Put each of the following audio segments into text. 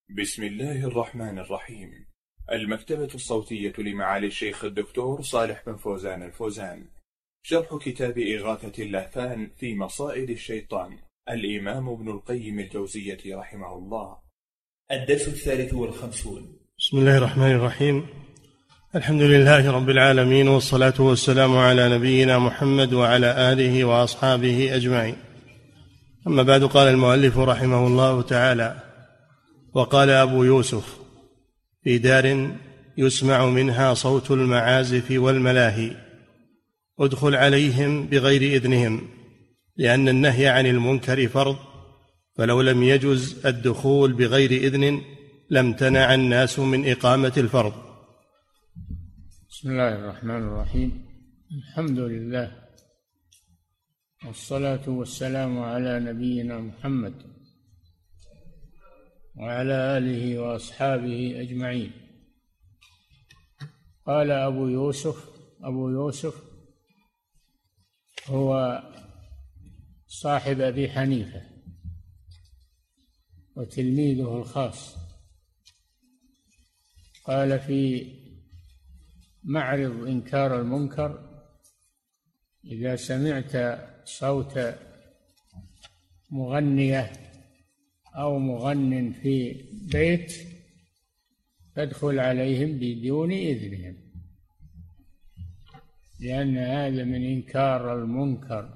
بسم الله الرحمن الرحيم. المكتبة الصوتية لمعالي الشيخ الدكتور صالح بن فوزان الفوزان. شرح كتاب إغاثة اللهفان في مصائد الشيطان، الإمام ابن القيم الجوزية رحمه الله. الدرس 53. بسم الله الرحمن الرحيم. الحمد لله رب العالمين، والصلاة والسلام على نبينا محمد وعلى آله وأصحابه أجمعين. أما بعد، قال المؤلف رحمه الله تعالى: وقال أبو يوسف: في دار يسمع منها صوت المعازف والملاهي ادخل عليهم بغير إذنهم، لأن النهي عن المنكر فرض، فلو لم يجز الدخول بغير إذن لم تنع الناس من إقامة الفرض. بسم الله الرحمن الرحيم. الحمد لله، والصلاة والسلام على نبينا محمد وعلى آله وأصحابه أجمعين. قال أبو يوسف هو صاحب أبي حنيفة وتلميذه الخاص. قال في معرض إنكار المنكر: إذا سمعت صوت مغنية أو مغن في بيت فادخل عليهم بدون إذنهم، لأن هذا من إنكار المنكر.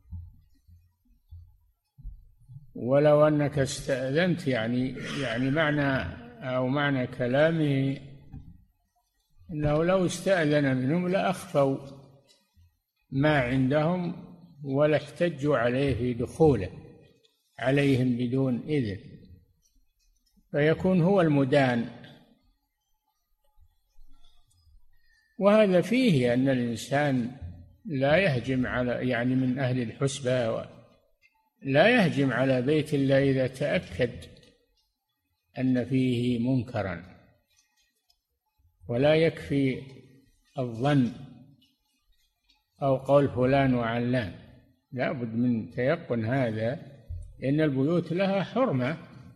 ولو أنك استأذنت، يعني معنى كلامه أنه لو استأذن منهم لأخفوا ما عندهم ولا احتجوا عليه في دخوله عليهم بدون إذن، فيكون هو المدان. وهذا فيه أن الإنسان لا يهجم على من أهل الحسبة لا يهجم على بيت إلا إذا تأكد أن فيه منكرا، ولا يكفي الظن أو قول فلان وعلان، لا بد من تيقن هذا، لأن البيوت لها حرمة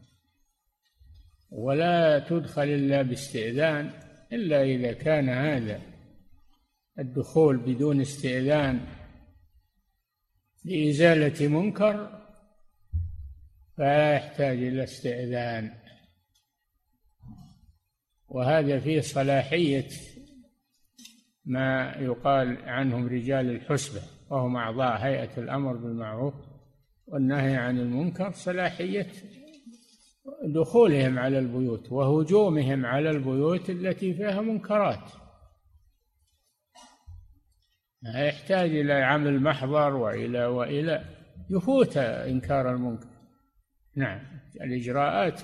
ولا تدخل إلا باستئذان، إلا إذا كان هذا الدخول بدون استئذان لإزالة منكر فلا يحتاج إلى استئذان. وهذا فيه صلاحية ما يقال عنهم رجال الحسبة، وهم أعضاء هيئة الأمر بالمعروف والنهي عن المنكر، صلاحية دخولهم على البيوت وهجومهم على البيوت التي فيها منكرات. يحتاج إلى عمل محضر وإلى يفوت إنكار المنكر. نعم، الإجراءات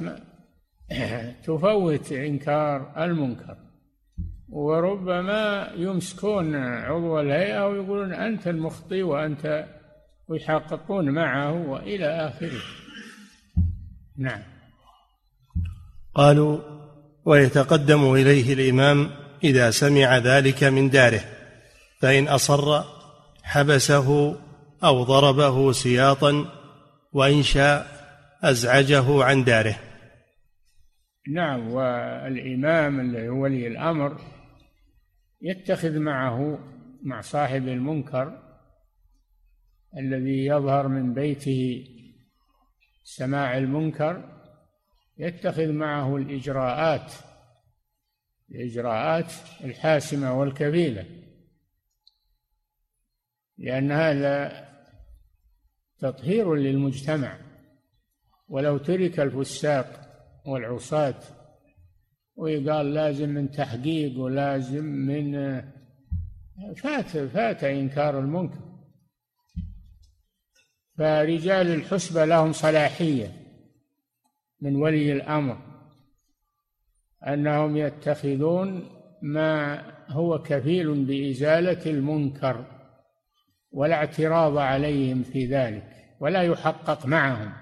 تفوت إنكار المنكر. وربما يمسكون عضو الهيئة ويقولون أنت المخطئ وأنت، ويحققون معه وإلى آخره. نعم. قالوا: ويتقدم إليه الإمام إذا سمع ذلك من داره، فإن أصر حبسه أو ضربه سياطا، وإن شاء أزعجه عن داره. نعم. والإمام اللي هو ولي الأمر يتخذ مع صاحب المنكر الذي يظهر من بيته سماع المنكر، يتخذ معه الإجراءات الحاسمة والكفيلة، لأن هذا تطهير للمجتمع. ولو ترك الفساق والعصاة ويقال لازم من تحقيق ولازم من فات إنكار المنكر. فرجال الحسبة لهم صلاحية من ولي الأمر أنهم يتخذون ما هو كفيل بإزالة المنكر، ولا اعتراض عليهم في ذلك، ولا يحقق معهم.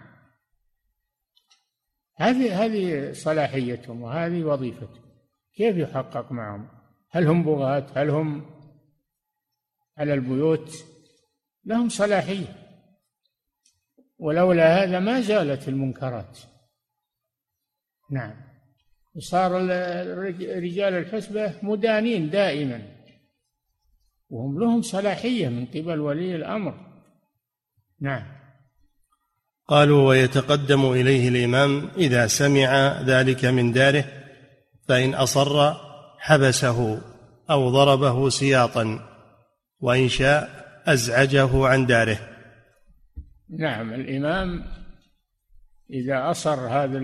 هذه صلاحيتهم وهذه وظيفتهم. كيف يحقق معهم؟ هل هم بغاة؟ هل هم على البيوت؟ لهم صلاحية، ولولا هذا ما زالت المنكرات. نعم. وصار رجال الحسبة مدانين دائما، وهم لهم صلاحية من قبل ولي الأمر. نعم. قالوا: ويتقدم إليه الإمام إذا سمع ذلك من داره، فإن أصر حبسه أو ضربه سياطا، وإن شاء أزعجه عن داره. نعم. الإمام إذا أصر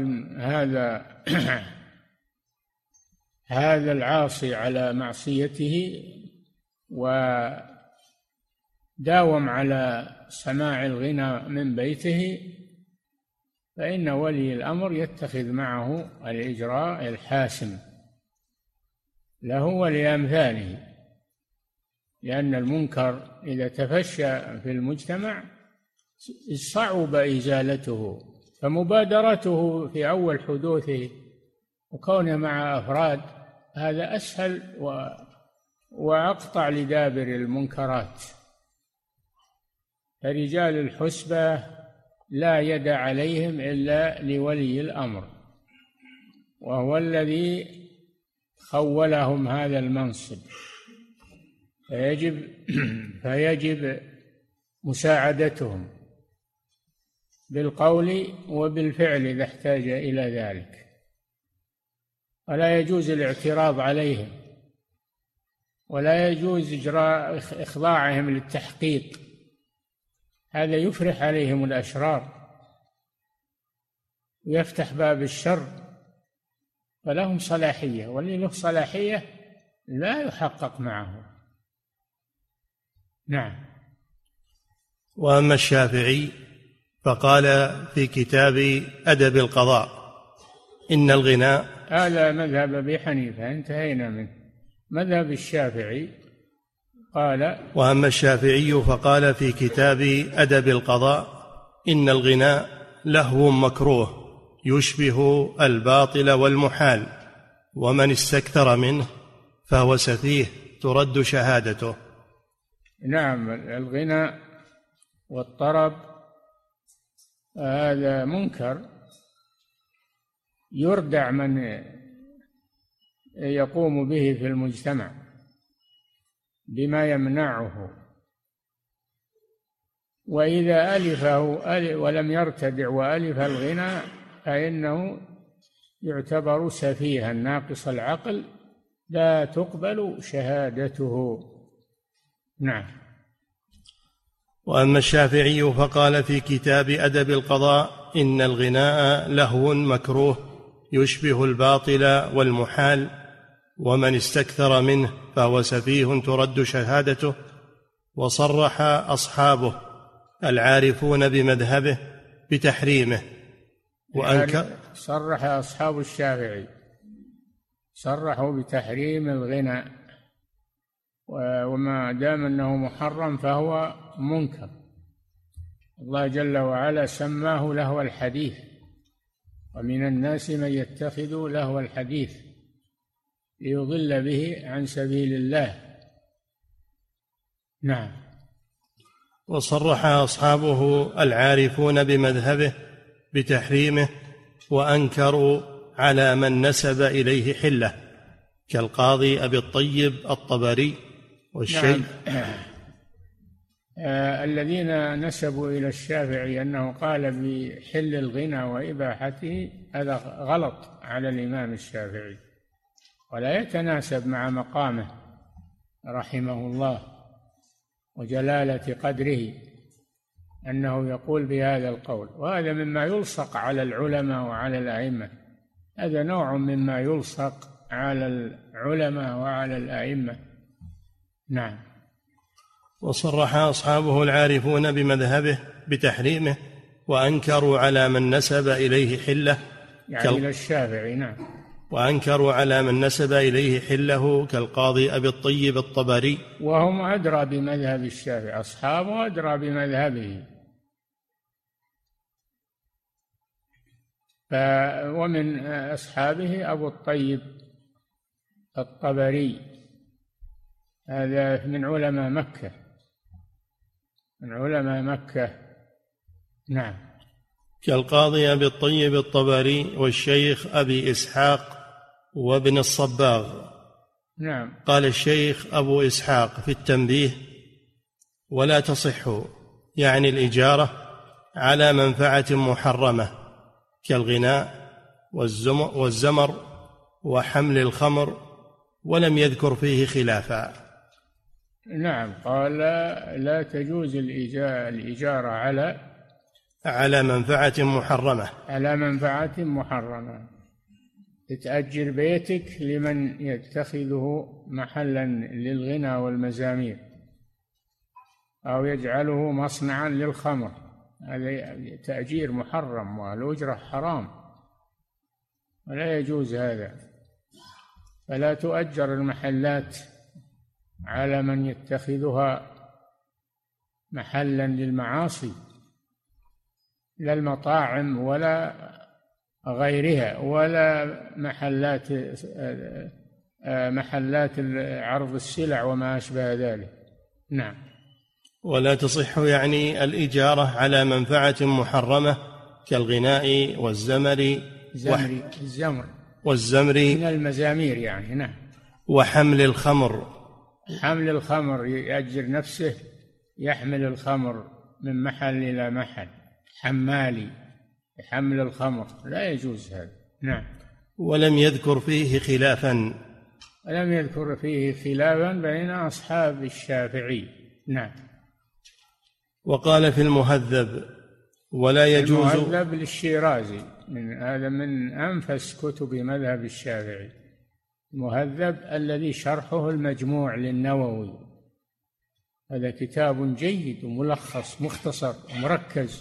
هذا العاصي على معصيته وداوم على سماع الغنى من بيته، فإن ولي الأمر يتخذ معه الإجراء الحاسم له ولأمثاله، لأن المنكر إذا تفشى في المجتمع صعب إزالته، فمبادرته في أول حدوثه وكونه مع أفراد هذا أسهل وأقطع لدابر المنكرات. فرجال الحسبة لا يد عليهم إلا لولي الأمر، وهو الذي خولهم هذا المنصب، فيجب مساعدتهم بالقول وبالفعل إذا احتاج إلى ذلك، ولا يجوز الاعتراض عليهم، ولا يجوز إجراء إخضاعهم للتحقيق، هذا يفرح عليهم الأشرار ويفتح باب الشر. فلهم صلاحية، واللي له صلاحية لا يحقق معه. نعم. وأما الشافعي فقال في كتاب أدب القضاء: إن الغناء. هذا مذهب أبي حنيفة، انتهينا منه. مذهب الشافعي قال: وأما الشافعي فقال في كتاب أدب القضاء: إن الغناء لهو مكروه يشبه الباطل والمحال، ومن استكثر منه فهو سفيه ترد شهادته. نعم. الغناء والطرب هذا منكر يردع من يقوم به في المجتمع بما يمنعه، وإذا ألفه ولم يرتدع وألف الغنى فإنه يعتبر سفيها ناقص العقل لا تقبل شهادته. نعم. وأما الشافعي فقال في كتاب أدب القضاء: إن الغناء لهو مكروه يشبه الباطل والمحال، ومن استكثر منه فهو سفيه ترد شهادته. وصرح أصحابه العارفون بمذهبه بتحريمه، وأنكر. صرح أصحاب الشافعي، صرحوا بتحريم الغناء، وما دام أنه محرم فهو منكر. الله جل وعلا سماه لهو الحديث: ومن الناس من يتخذ لهو الحديث ليضل به عن سبيل الله. نعم. وصرح أصحابه العارفون بمذهبه بتحريمه، وأنكروا على من نسب إليه حلة كالقاضي أبي الطيب الطبري والشيخ. نعم. الذين نسبوا إلى الشافعي أنه قال بحل الغنى وإباحته هذا غلط على الإمام الشافعي، ولا يتناسب مع مقامه رحمه الله وجلالة قدره أنه يقول بهذا القول، وهذا مما يلصق على العلماء وعلى الأئمة، هذا نوع مما يلصق على العلماء وعلى الأئمة. نعم. وصرح أصحابه العارفون بمذهبه بتحريمه، وأنكروا على من نسب إليه حلة يعني إلى الشافعي. نعم. وأنكروا على من نسب إليه حله كالقاضي أبي الطيب الطبري، وهم أدرى بمذهب الشافعي، أصحابه أدرى بمذهبه. ومن أصحابه أبو الطيب الطبري، هذا من علماء مكة، من علماء مكة. نعم. كالقاضي أبي الطيب الطبري والشيخ أبي إسحاق وابن الصباغ. نعم. قال الشيخ أبو إسحاق في التنبيه: ولا تصح يعني الإجارة على منفعة محرمة كالغناء والزمر وحمل الخمر، ولم يذكر فيه خلافا. نعم، قال لا تجوز الإجارة على منفعة محرمة، على منفعة محرمة. تتأجر بيتك لمن يتخذه محلا للغنى والمزامير، أو يجعله مصنعا للخمر، هذا تأجير محرم والأجرة حرام ولا يجوز هذا. فلا تؤجر المحلات على من يتخذها محلا للمعاصي، لا المطاعم ولا غيرها، ولا محلات عرض السلع وما أشبه ذلك. نعم. ولا تصح يعني الإجارة على منفعة محرمة كالغناء والزمر من المزامير يعني. نعم. وحمل الخمر، حمل الخمر، يأجر نفسه يحمل الخمر من محل إلى محل، حمالي حمل الخمر، لا يجوز هذا. نعم. ولم يذكر فيه خلافا بين أصحاب الشافعي. نعم. وقال في المهذب: ولا يجوز. المهذب للشيرازي، هذا من أنفس كتب مذهب الشافعي. المهذب الذي شرحه المجموع للنووي، هذا كتاب جيد وملخص مختصر ومركز،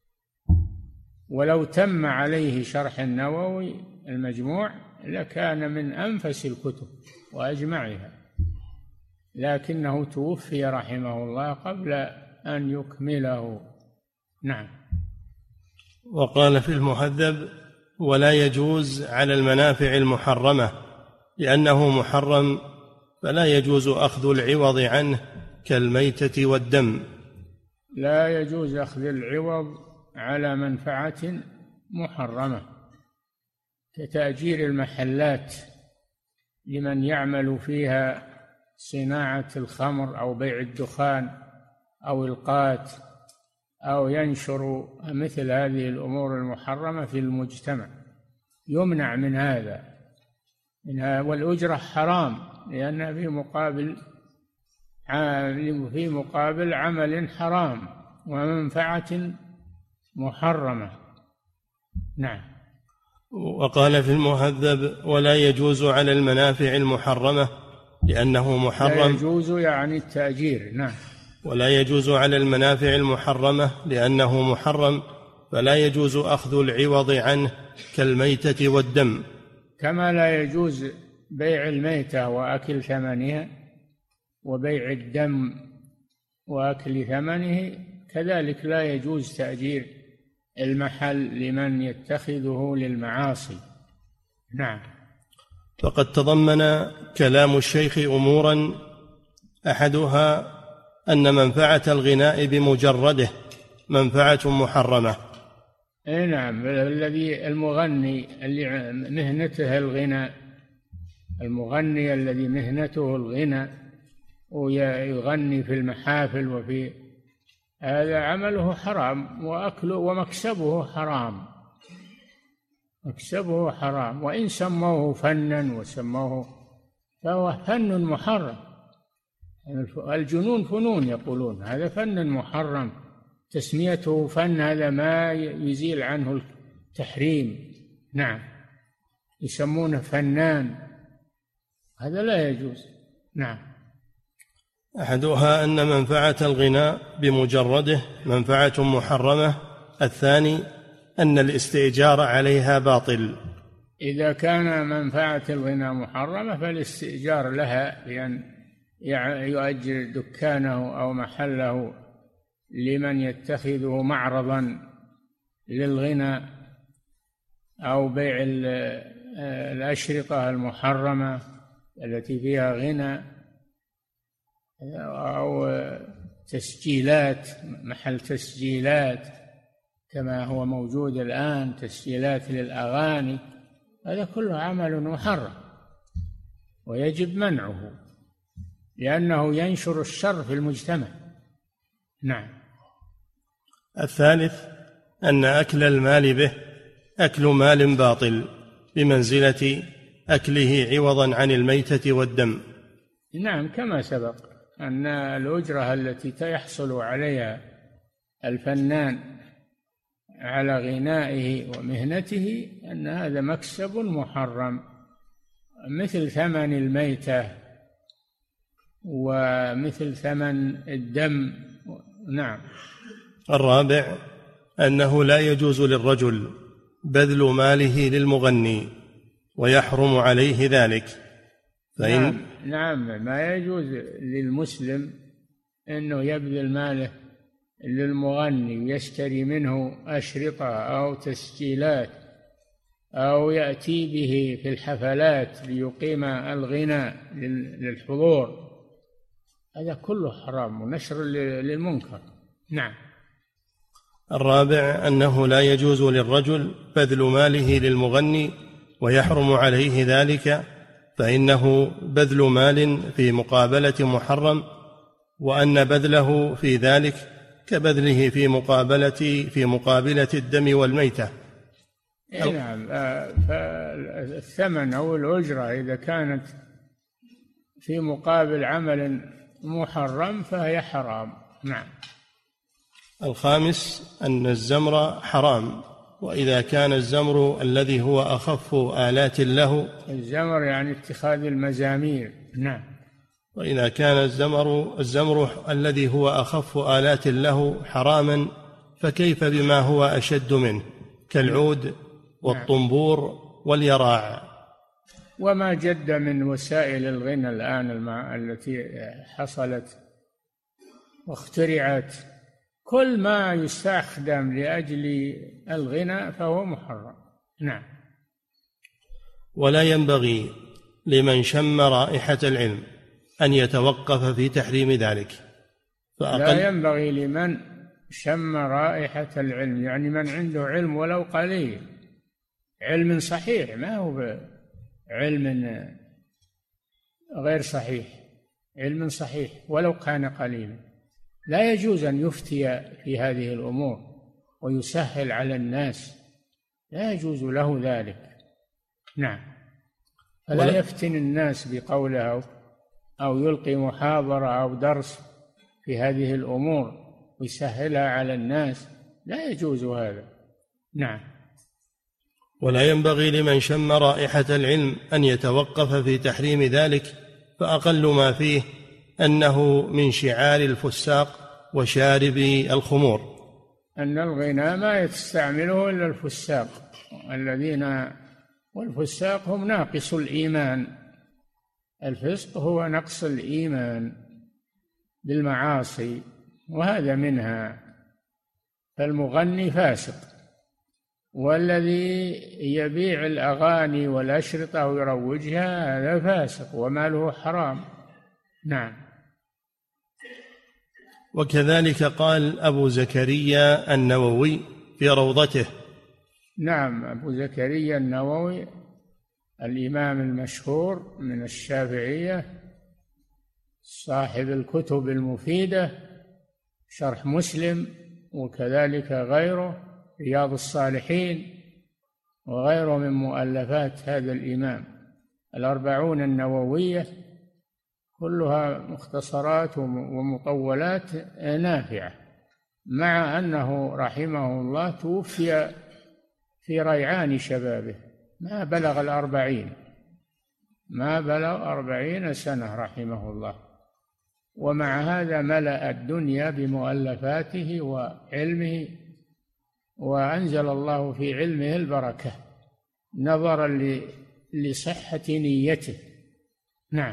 ولو تم عليه شرح النووي المجموع لكان من أنفس الكتب وأجمعها، لكنه توفي رحمه الله قبل أن يكمله. نعم. وقال في المهذب: ولا يجوز على المنافع المحرمة لأنه محرم، فلا يجوز أخذ العوض عنه كالميتة والدم. لا يجوز أخذ العوض على منفعة محرمة كتأجير المحلات لمن يعمل فيها صناعة الخمر أو بيع الدخان أو القات أو ينشر مثل هذه الأمور المحرمة في المجتمع، يمنع من هذا والأجرة حرام، لأنها في مقابل عمل حرام ومنفعة محرمة. نعم. وقال في المهذب: ولا يجوز على المنافع المحرمة لأنه محرم. لا يجوز يعني التأجير. نعم. ولا يجوز على المنافع المحرمة لأنه محرم، فلا يجوز أخذ العوض عنه كالميتة والدم. كما لا يجوز بيع الميتة وأكل ثمنها، وبيع الدم وأكل ثمنه، كذلك لا يجوز تأجير المحل لمن يتخذه للمعاصي. نعم. فقد تضمن كلام الشيخ أمورا، أحدها أن منفعة الغناء بمجرده منفعة محرمة. نعم. المغني اللي مهنته الغناء، المغني الذي مهنته الغناء ويغني في المحافل وفي هذا عمله حرام، وأكله ومكسبه حرام، مكسبه حرام، وإن سموه فنا فهو فن محرم. الجنون فنون يقولون، هذا فن محرم، تسميته فن هذا ما يزيل عنه التحريم. نعم. يسمونه فنان، هذا لا يجوز. نعم. أحدها أن منفعة الغناء بمجرده منفعة محرمة، الثاني أن الاستئجار عليها باطل. إذا كان منفعة الغناء محرمة فالاستئجار لها، لأن يؤجر دكانه أو محله لمن يتخذه معرضا للغنى أو بيع الأشرطة المحرمة التي فيها غنى، أو تسجيلات، محل تسجيلات، كما هو موجود الآن، تسجيلات للأغاني، هذا كله عمل محرم ويجب منعه لأنه ينشر الشر في المجتمع. نعم. الثالث أن أكل المال به أكل مال باطل بمنزلة أكله عوضا عن الميتة والدم. نعم، كما سبق أن الأجرة التي يحصل عليها الفنان على غنائه ومهنته أن هذا مكسب محرم، مثل ثمن الميتة ومثل ثمن الدم. نعم. الرابع أنه لا يجوز للرجل بذل ماله للمغني ويحرم عليه ذلك، نعم، ما يجوز للمسلم أنه يبذل ماله للمغني ويشتري منه أشرطة أو تسجيلات أو يأتي به في الحفلات ليقيم الغناء للحضور، هذا كله حرام ونشر للمنكر. نعم. الرابع أنه لا يجوز للرجل بذل ماله للمغني ويحرم عليه ذلك، فإنه بذل مال في مقابلة محرم، وأن بذله في ذلك كبذله في مقابلة الدم والميتة. نعم. فالثمن أو الأجرة إذا كانت في مقابل عمل محرم فهي حرام. نعم. الخامس أن الزمر حرام، وإذا كان الزمر الذي هو أخف آلات له، الزمر يعني اتخاذ المزامير. نعم. وإذا كان الزمر الذي هو أخف آلات له حراما، فكيف بما هو أشد منه كالعود والطنبور واليراع وما جد من وسائل الغنى الآن التي حصلت واخترعت. كل ما يستخدم لأجل الغنى فهو محرم. نعم. ولا ينبغي لمن شم رائحة العلم أن يتوقف في تحريم ذلك، لا ينبغي لمن شم رائحة العلم، يعني من عنده علم ولو قليل، علم صحيح، ما هو علم غير صحيح، علم صحيح ولو كان قليلا، لا يجوز أن يفتي في هذه الأمور ويسهل على الناس، لا يجوز له ذلك. نعم. فلا يفتن الناس بقوله أو يلقي محاضرة أو درس في هذه الأمور ويسهلها على الناس، لا يجوز هذا. نعم. ولا ينبغي لمن شم رائحة العلم أن يتوقف في تحريم ذلك، فأقل ما فيه أنه من شعار الفساق وشاربي الخمور، أن الغناء ما يستعمله إلا الفساق والفساق هم ناقص الإيمان، الفسق هو نقص الإيمان بالمعاصي وهذا منها، فالمغني فاسق، والذي يبيع الأغاني والأشرطة ويروجها هذا فاسق وماله حرام. نعم. وكذلك قال أبو زكريا النووي في روضته. نعم، أبو زكريا النووي الإمام المشهور من الشافعية صاحب الكتب المفيدة، شرح مسلم وكذلك غيره، رياض الصالحين وغيره من مؤلفات هذا الإمام، 40 النووية كلها مختصرات ومطولات نافعة، مع أنه رحمه الله توفي في ريعان شبابه، ما بلغ 40، ما بلغ 40 سنة رحمه الله، ومع هذا ملأ الدنيا بمؤلفاته وعلمه، وأنزل الله في علمه البركة نظرا لصحة نيته. نعم.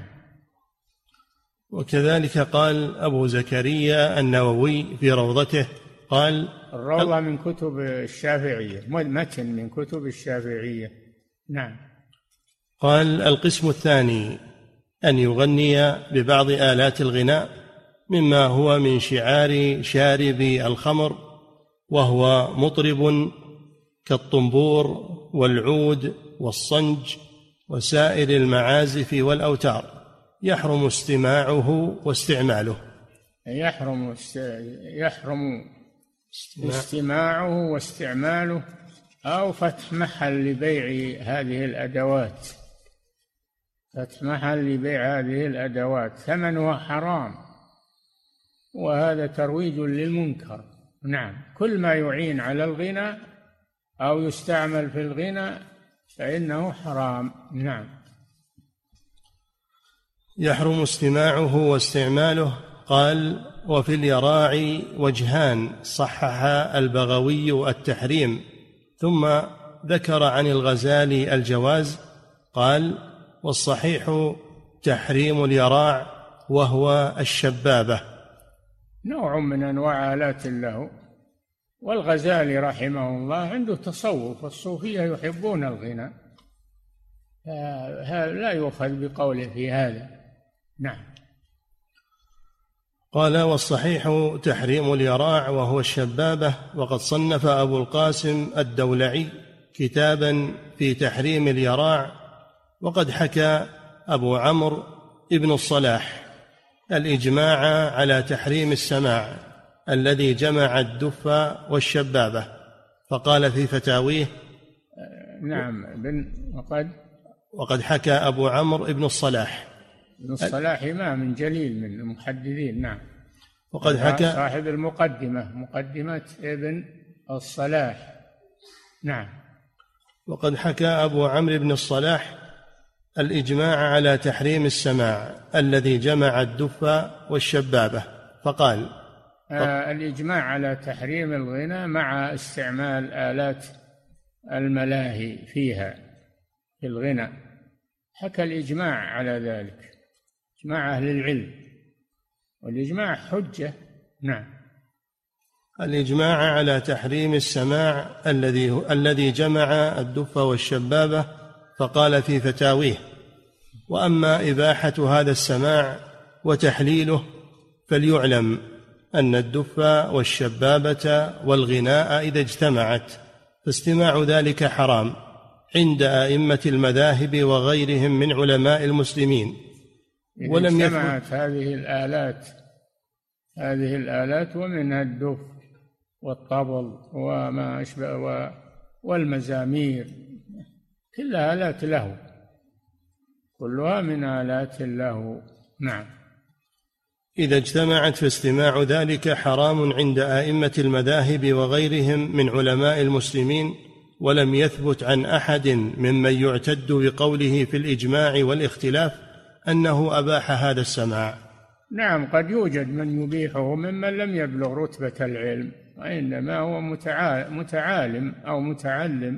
وكذلك قال أبو زكريا النووي في روضته، قال الروضة من كتب الشافعية، متن من كتب الشافعية. نعم. قال القسم الثاني أن يغني ببعض آلات الغناء مما هو من شعار شاربي الخمر وهو مطرب كالطنبور والعود والصنج وسائر المعازف والأوتار، يحرم استماعه واستعماله. يحرم استماعه واستعماله، أو فتح محل لبيع هذه الأدوات، فتح محل لبيع هذه الأدوات ثمنها حرام، وهذا ترويج للمنكر. نعم، كل ما يعين على الغنى أو يستعمل في الغنى فإنه حرام. نعم. يحرم استماعه واستعماله. قال: وفي اليراع وجهان، صحح البغوي التحريم، ثم ذكر عن الغزالي الجواز. قال: والصحيح تحريم اليراع، وهو الشبابة، نوع من أنواع آلات له. والغزالي رحمه الله عنده تصوف، والصوفية يحبون الغنى، لا يؤخذ بقوله في هذا. نعم. قال: والصحيح تحريم اليراع، وهو الشبابة. وقد صنف أبو القاسم الدولعي كتابا في تحريم اليراع. وقد حكى أبو عمرو ابن الصلاح الإجماع على تحريم السماع الذي جمع الدف والشبابة، فقال في فتاويه. نعم. وقد حكى أبو عمرو ابن الصلاح، ابن الصلاح إمام جليل من المحدثين. نعم. وقد حكى صاحب المقدمة، مقدمة ابن الصلاح. نعم. وقد حكى أبو عمرو بن الصلاح الإجماع على تحريم السماع الذي جمع الدف والشبابة، فقال: الإجماع على تحريم الغنى مع استعمال آلات الملاهي فيها في الغنى. حكى الإجماع على ذلك، إجماع أهل العلم، والإجماع حجة. نعم. الإجماع على تحريم السماع الذي جمع الدف والشبابة، فقال في فتاويه: وأما إباحة هذا السماع وتحليله فليعلم أن الدف والشبابة والغناء إذا اجتمعت فاستماع ذلك حرام عند أئمة المذاهب وغيرهم من علماء المسلمين. ولم اجتمعت هذه الآلات ومنها الدف والطبل وما أشبه والمزامير، كلها آلات له، كلها من آلات له. نعم. إذا اجتمعت فاستماع ذلك حرام عند أئمة المذاهب وغيرهم من علماء المسلمين. ولم يثبت عن أحد ممن يعتد بقوله في الإجماع والاختلاف أنه أباح هذا السماع. نعم، قد يوجد من يبيحه ممن لم يبلغ رتبة العلم، وإنما هو متعالم أو متعلم،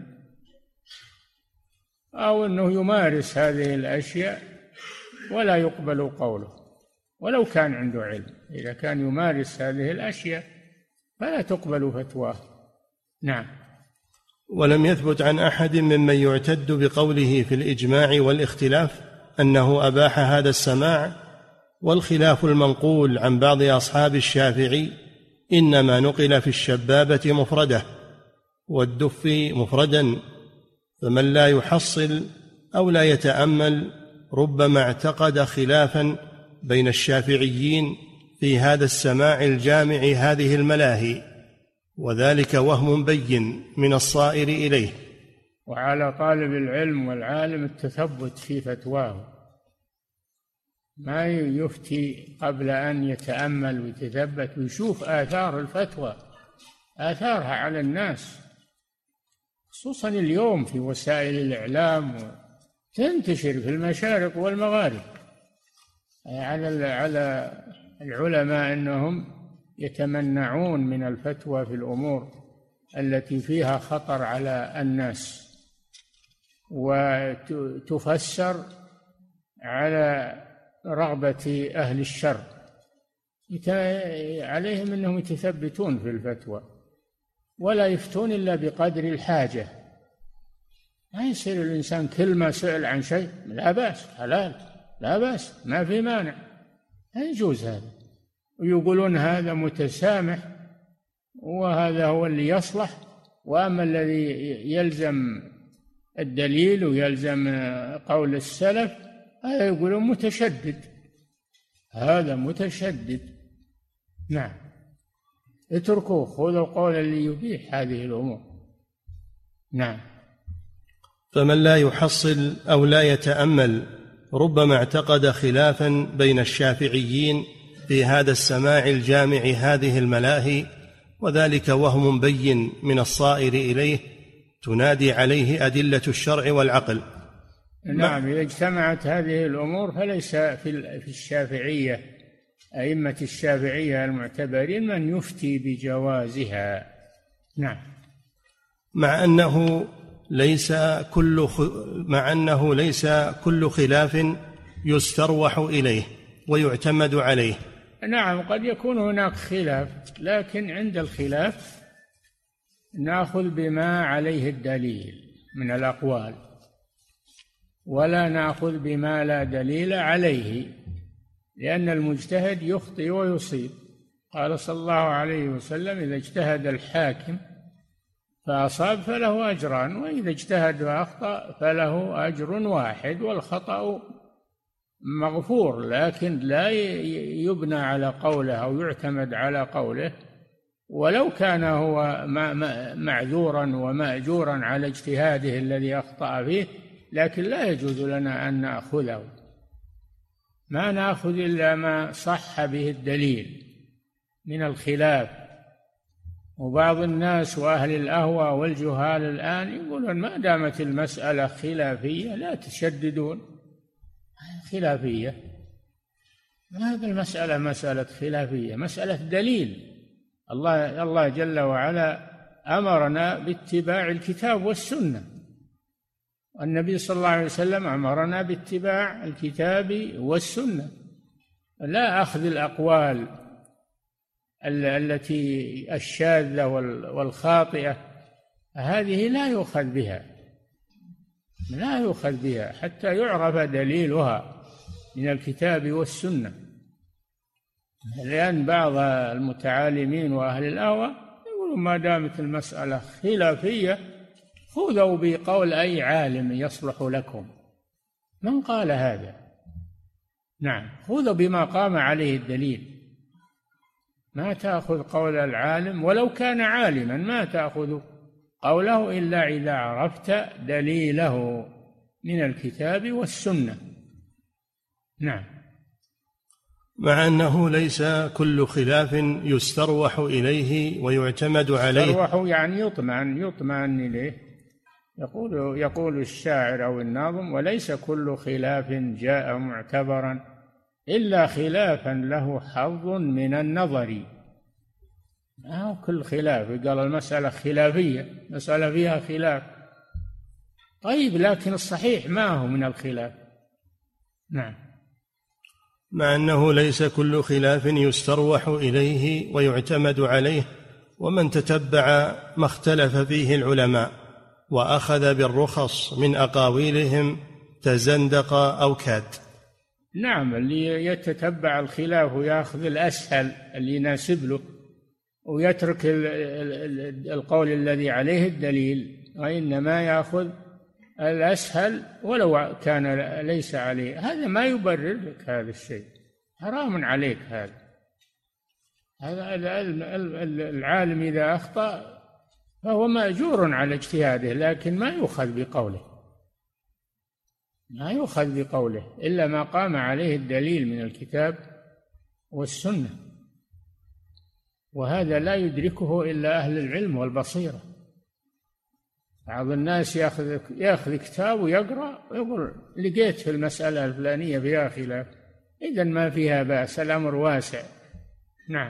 أو أنه يمارس هذه الأشياء ولا يقبل قوله ولو كان عنده علم. إذا كان يمارس هذه الأشياء فلا تقبل فتواه. نعم. ولم يثبت عن أحد ممن يعتد بقوله في الإجماع والاختلاف أنه أباح هذا السماع. والخلاف المنقول عن بعض أصحاب الشافعي إنما نقل في الشبابة مفردة والدف مفردا، فمن لا يحصل أو لا يتأمل ربما اعتقد خلافا بين الشافعيين في هذا السماع الجامع هذه الملاهي، وذلك وهم بين من الصائر إليه. وعلى طالب العلم والعالم التثبت في فتواه، ما يفتي قبل أن يتأمل ويتثبت ويشوف آثار الفتوى، آثارها على الناس، خصوصا اليوم في وسائل الإعلام تنتشر في المشارق والمغارب. على العلماء أنهم يتمنعون من الفتوى في الأمور التي فيها خطر على الناس، وتفسر على رغبة أهل الشر. عليهم أنهم يتثبتون في الفتوى ولا يفتون إلا بقدر الحاجة. ما يصير الإنسان كل ما سئل عن شيء لا بأس، حلال، لا بأس، ما في مانع، لا يجوز هذا. ويقولون هذا متسامح وهذا هو اللي يصلح. وأما الذي يلزم الدليل ويلزم قول السلف هذا يقولون متشدد، هذا متشدد. نعم، اتركوه، خذوا القول اللي يبيح هذه الأمور. نعم. فمن لا يحصل أو لا يتأمل ربما اعتقد خلافا بين الشافعيين في هذا السماع الجامع هذه الملاهي، وذلك وهم بين من الصائر إليه تنادي عليه أدلة الشرع والعقل. نعم، إذا اجتمعت هذه الأمور فليس في الشافعية أئمة الشافعية المعتبرين من يفتي بجوازها. نعم. مع أنه ليس كل خلاف يستروح إليه ويعتمد عليه. نعم، قد يكون هناك خلاف، لكن عند الخلاف نأخذ بما عليه الدليل من الأقوال، ولا نأخذ بما لا دليل عليه، لأن المجتهد يخطئ ويصيب. قال صلى الله عليه وسلم: إذا اجتهد الحاكم فأصاب فله أجران، وإذا اجتهد وأخطأ فله أجر واحد، والخطأ مغفور، لكن لا يبنى على قوله أو يعتمد على قوله، ولو كان هو معذورا ومأجورا على اجتهاده الذي أخطأ فيه، لكن لا يجوز لنا أن نأخذه، ما نأخذ إلا ما صح به الدليل من الخلاف. وبعض الناس وأهل الأهوى والجهال الآن يقولون ما دامت المسألة خلافية لا تشددون. خلافية؟ هذه المسألة مسألة خلافية، مسألة دليل. الله جل وعلا أمرنا باتباع الكتاب والسنة، والنبي صلى الله عليه وسلم أمرنا باتباع الكتاب والسنة، لا أخذ الأقوال التي الشاذة والخاطئة، هذه لا يؤخذ بها حتى يعرف دليلها من الكتاب والسنة. لأن بعض المتعالمين وأهل الأهوى يقولون ما دامت المسألة خلافية خذوا بقول أي عالم يصلح لكم. من قال هذا؟ نعم، خذوا بما قام عليه الدليل، ما تأخذ قول العالم ولو كان عالما، ما تأخذ قوله إلا إذا عرفت دليله من الكتاب والسنة. نعم. مع أنه ليس كل خلاف يستروح إليه ويعتمد عليه. يستروح يعني يطمئن إليه. يقول الشاعر أو الناظم: وليس كل خلاف جاء معتبرا إلا خلافا له حظ من النظر. كل خلاف قال المسألة خلافية، مسألة فيها خلاف، طيب لكن الصحيح ما هو من الخلاف. نعم. مع أنه ليس كل خلاف يستروح إليه ويعتمد عليه، ومن تتبع ما اختلف فيه العلماء وأخذ بالرخص من أقاويلهم تزندق أو كاد. نعم، اللي يتتبع الخلاف ويأخذ الأسهل اللي يناسب له ويترك القول الذي عليه الدليل، وإنما يأخذ الأسهل ولو كان ليس عليه، هذا ما يبرر لك هذا الشيء، حرام عليك هذا العالم إذا أخطأ فهو مأجور على اجتهاده، لكن ما يؤخذ بقوله إلا ما قام عليه الدليل من الكتاب والسنة، وهذا لا يدركه إلا أهل العلم والبصيرة. بعض الناس يأخذ كتاب ويقرأ ويقول لقيت في المسألة الفلانية فيها خلاف، إذن ما فيها بأس، الأمر واسع. نعم.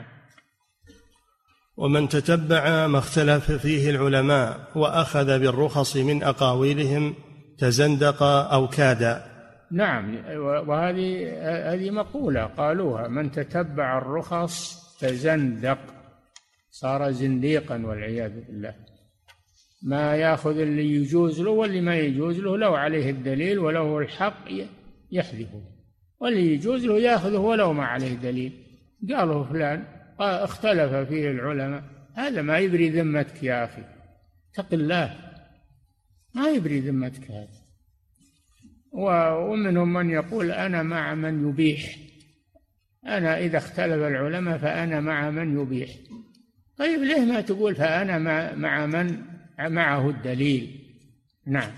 ومن تتبع ما اختلف فيه العلماء وأخذ بالرخص من أقاويلهم تزندق أو كاد. نعم، وهذه مقولة قالوها: من تتبع الرخص تزندق، صار زنديقا والعياذ بالله. ما يأخذ اللي يجوز له واللي ما يجوز له، لو عليه الدليل ولو الحق يحذفه، واللي يجوز له يأخذه ولو ما عليه دليل. قاله فلان اختلف فيه العلماء، هذا ما يبري ذمتك يا أخي، اتق الله، ما يبري ذمتك هذا. ومنهم من يقول أنا مع من يبيح، أنا إذا اختلف العلماء فأنا مع من يبيح. طيب ليه ما تقول فأنا مع من معه الدليل؟ نعم.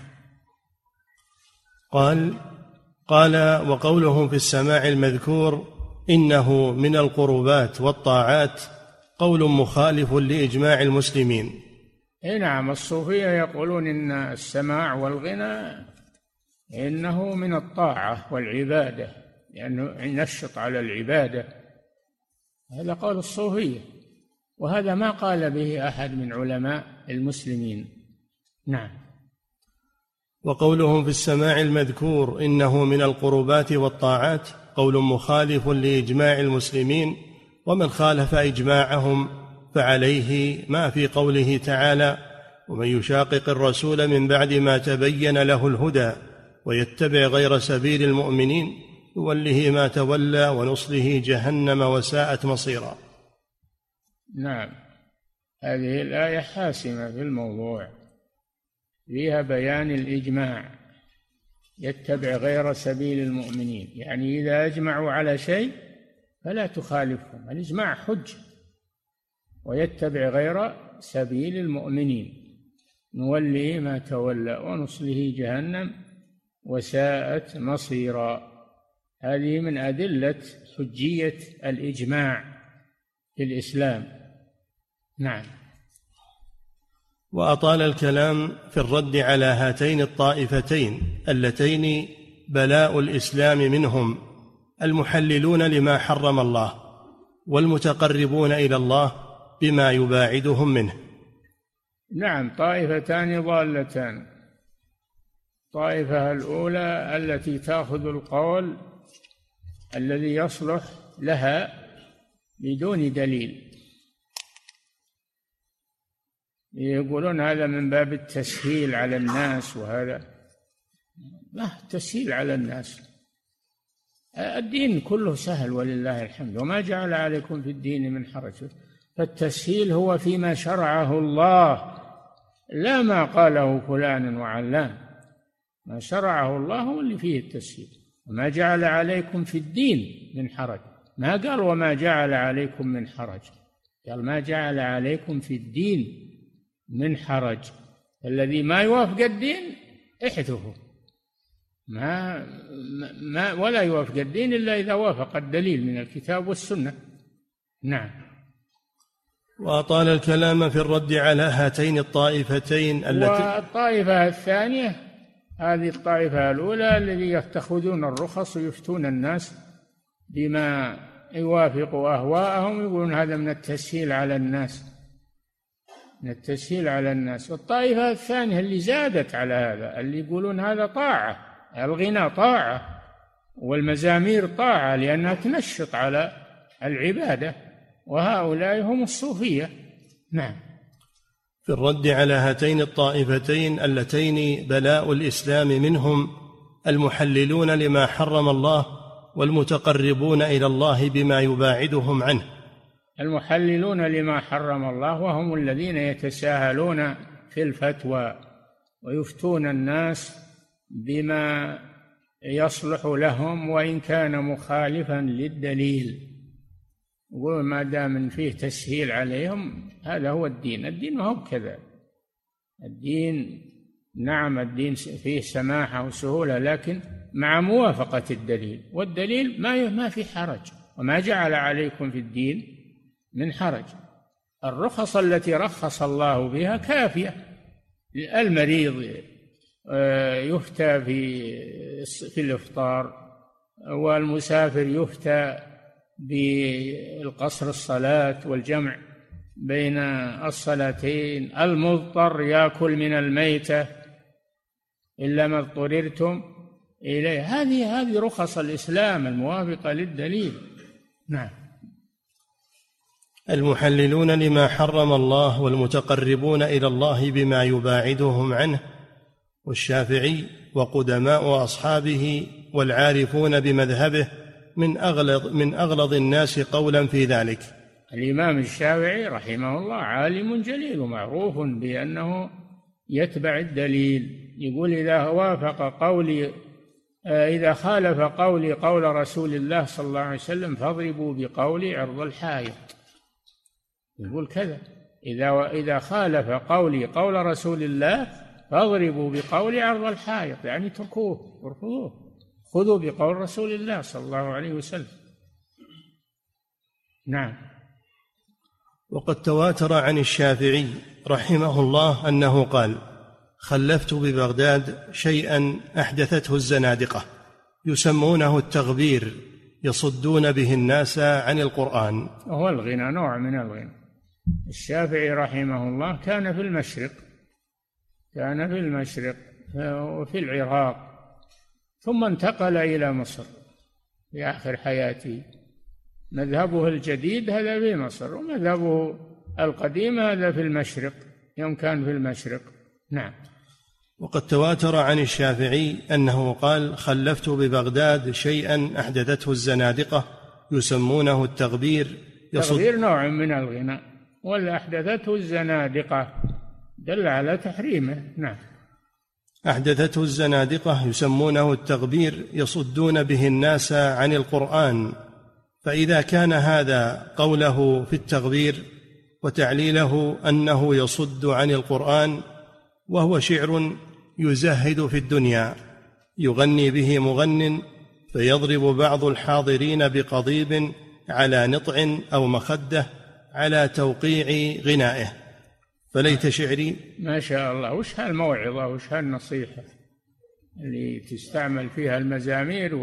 قال وقوله في السماع المذكور إنه من القربات والطاعات قول مخالف لإجماع المسلمين. نعم، الصوفية يقولون إن السماع والغنى إنه من الطاعة والعبادة، لأنه ينشط على العبادة. هذا قول الصوفية، وهذا ما قال به أحد من علماء المسلمين. نعم. وقولهم في السماع المذكور إنه من القربات والطاعات قول مخالف لإجماع المسلمين، ومن خالف إجماعهم فعليه ما في قوله تعالى: ومن يشاقق الرسول من بعد ما تبين له الهدى ويتبع غير سبيل المؤمنين يوله ما تولى ونصله جهنم وساءت مصيرا. نعم، هذه الآية حاسمة في الموضوع، فيها بيان الإجماع، يتبع غير سبيل المؤمنين، يعني إذا أجمعوا على شيء فلا تخالفهم، الإجماع حجة. ويتبع غير سبيل المؤمنين نوليه ما تولى ونصله جهنم وساءت مصيرا. هذه من أدلة حجية الإجماع في الإسلام. نعم. وأطال الكلام في الرد على هاتين الطائفتين اللتين بلاء الإسلام منهم: المحللون لما حرم الله والمتقربون إلى الله بما يباعدهم منه. نعم، طائفتان ضالتان. الطائفة الأولى التي تأخذ القول الذي يصلح لها بدون دليل، يقولون هذا من باب التسهيل على الناس، وهذا لا تسهيل على الناس، الدين كله سهل ولله الحمد، وما جعل عليكم في الدين من حرج. فالتسهيل هو فيما شرعه الله، لا ما قاله فلان وعلان، ما شرعه الله هو اللي فيه التسهيل. وما جعل عليكم في الدين من حرج، ما قال وما جعل عليكم من حرج، قال ما جعل عليكم في الدين من حرج. الذي ما يوافق الدين احذفه، ما ولا يوافق الدين إلا إذا وافق الدليل من الكتاب والسنة. نعم. وأطال الكلام في الرد على هاتين الطائفتين والطائفة الثانية، هذه الطائفة الأولى الذي يتخذون الرخص ويفتون الناس بما يوافق أهواءهم، يقولون هذا من التسهيل على الناس، من التسهيل على الناس. والطائفة الثانية اللي زادت على هذا، اللي يقولون هذا طاعة، الغنى طاعة والمزامير طاعة لأنها تنشط على العبادة، وهؤلاء هم الصوفية. نعم. في الرد على هاتين الطائفتين اللتين بلاء الإسلام منهم: المحللون لما حرم الله والمتقربون إلى الله بما يباعدهم عنه. المحللون لما حرم الله وهم الذين يتساهلون في الفتوى ويفتون الناس بما يصلح لهم وإن كان مخالفا للدليل، وما دام فيه تسهيل عليهم هذا هو الدين. الدين ما هو كذا، الدين نعم الدين فيه سماحة وسهولة، لكن مع موافقة الدليل، والدليل ما في حرج، وما جعل عليكم في الدين من حرج. الرخص التي رخص الله بها كافية. المريض يفتى في الإفطار، والمسافر يفتى بالقصر الصلاة والجمع بين الصلاتين، المضطر يأكل من الميتة إلا ما اضطررتم إليه. هذه رخص الإسلام الموافقة للدليل. نعم. المحللون لما حرم الله والمتقربون إلى الله بما يباعدهم عنه. والشافعي وقدماء أصحابه والعارفون بمذهبه من أغلظ الناس قولا في ذلك. الإمام الشافعي رحمه الله عالم جليل ومعروف بأنه يتبع الدليل. يقول إذا خالف قولي قول رسول الله صلى الله عليه وسلم فاضربوا بقولي عرض الحائط. يقول كذا: إذا خالف قولي قول رسول الله فاضربوا بقولي عرض الحائط، يعني اتركوه ارفضوه، خذوا بقول رسول الله صلى الله عليه وسلم. نعم. وقد تواتر عن الشافعي رحمه الله أنه قال: خلفت ببغداد شيئا أحدثته الزنادقة يسمونه التغبير يصدون به الناس عن القرآن. وهو الغنى نوع من الغنى. الشافعي رحمه الله كان في المشرق وفي العراق، ثم انتقل إلى مصر في آخر حياته. مذهبه الجديد هذا في مصر، ومذهبه القديم هذا في المشرق يوم كان في المشرق. نعم. وقد تواتر عن الشافعي أنه قال: خلفت ببغداد شيئا أحدثته الزنادقة يسمونه التغبير. التغبير نوع من الغنى، ولا أحدثته الزنادقة دل على تحريمه. نعم. أحدثته الزنادقة يسمونه التغبير يصدون به الناس عن القرآن. فإذا كان هذا قوله في التغبير وتعليله أنه يصد عن القرآن، وهو شعر يزهد في الدنيا يغني به مغن فيضرب بعض الحاضرين بقضيب على نطع أو مخدة على توقيع غنائه، فليت شعري. ما شاء الله، وش هالموعظة وش هالنصيحة اللي تستعمل فيها المزامير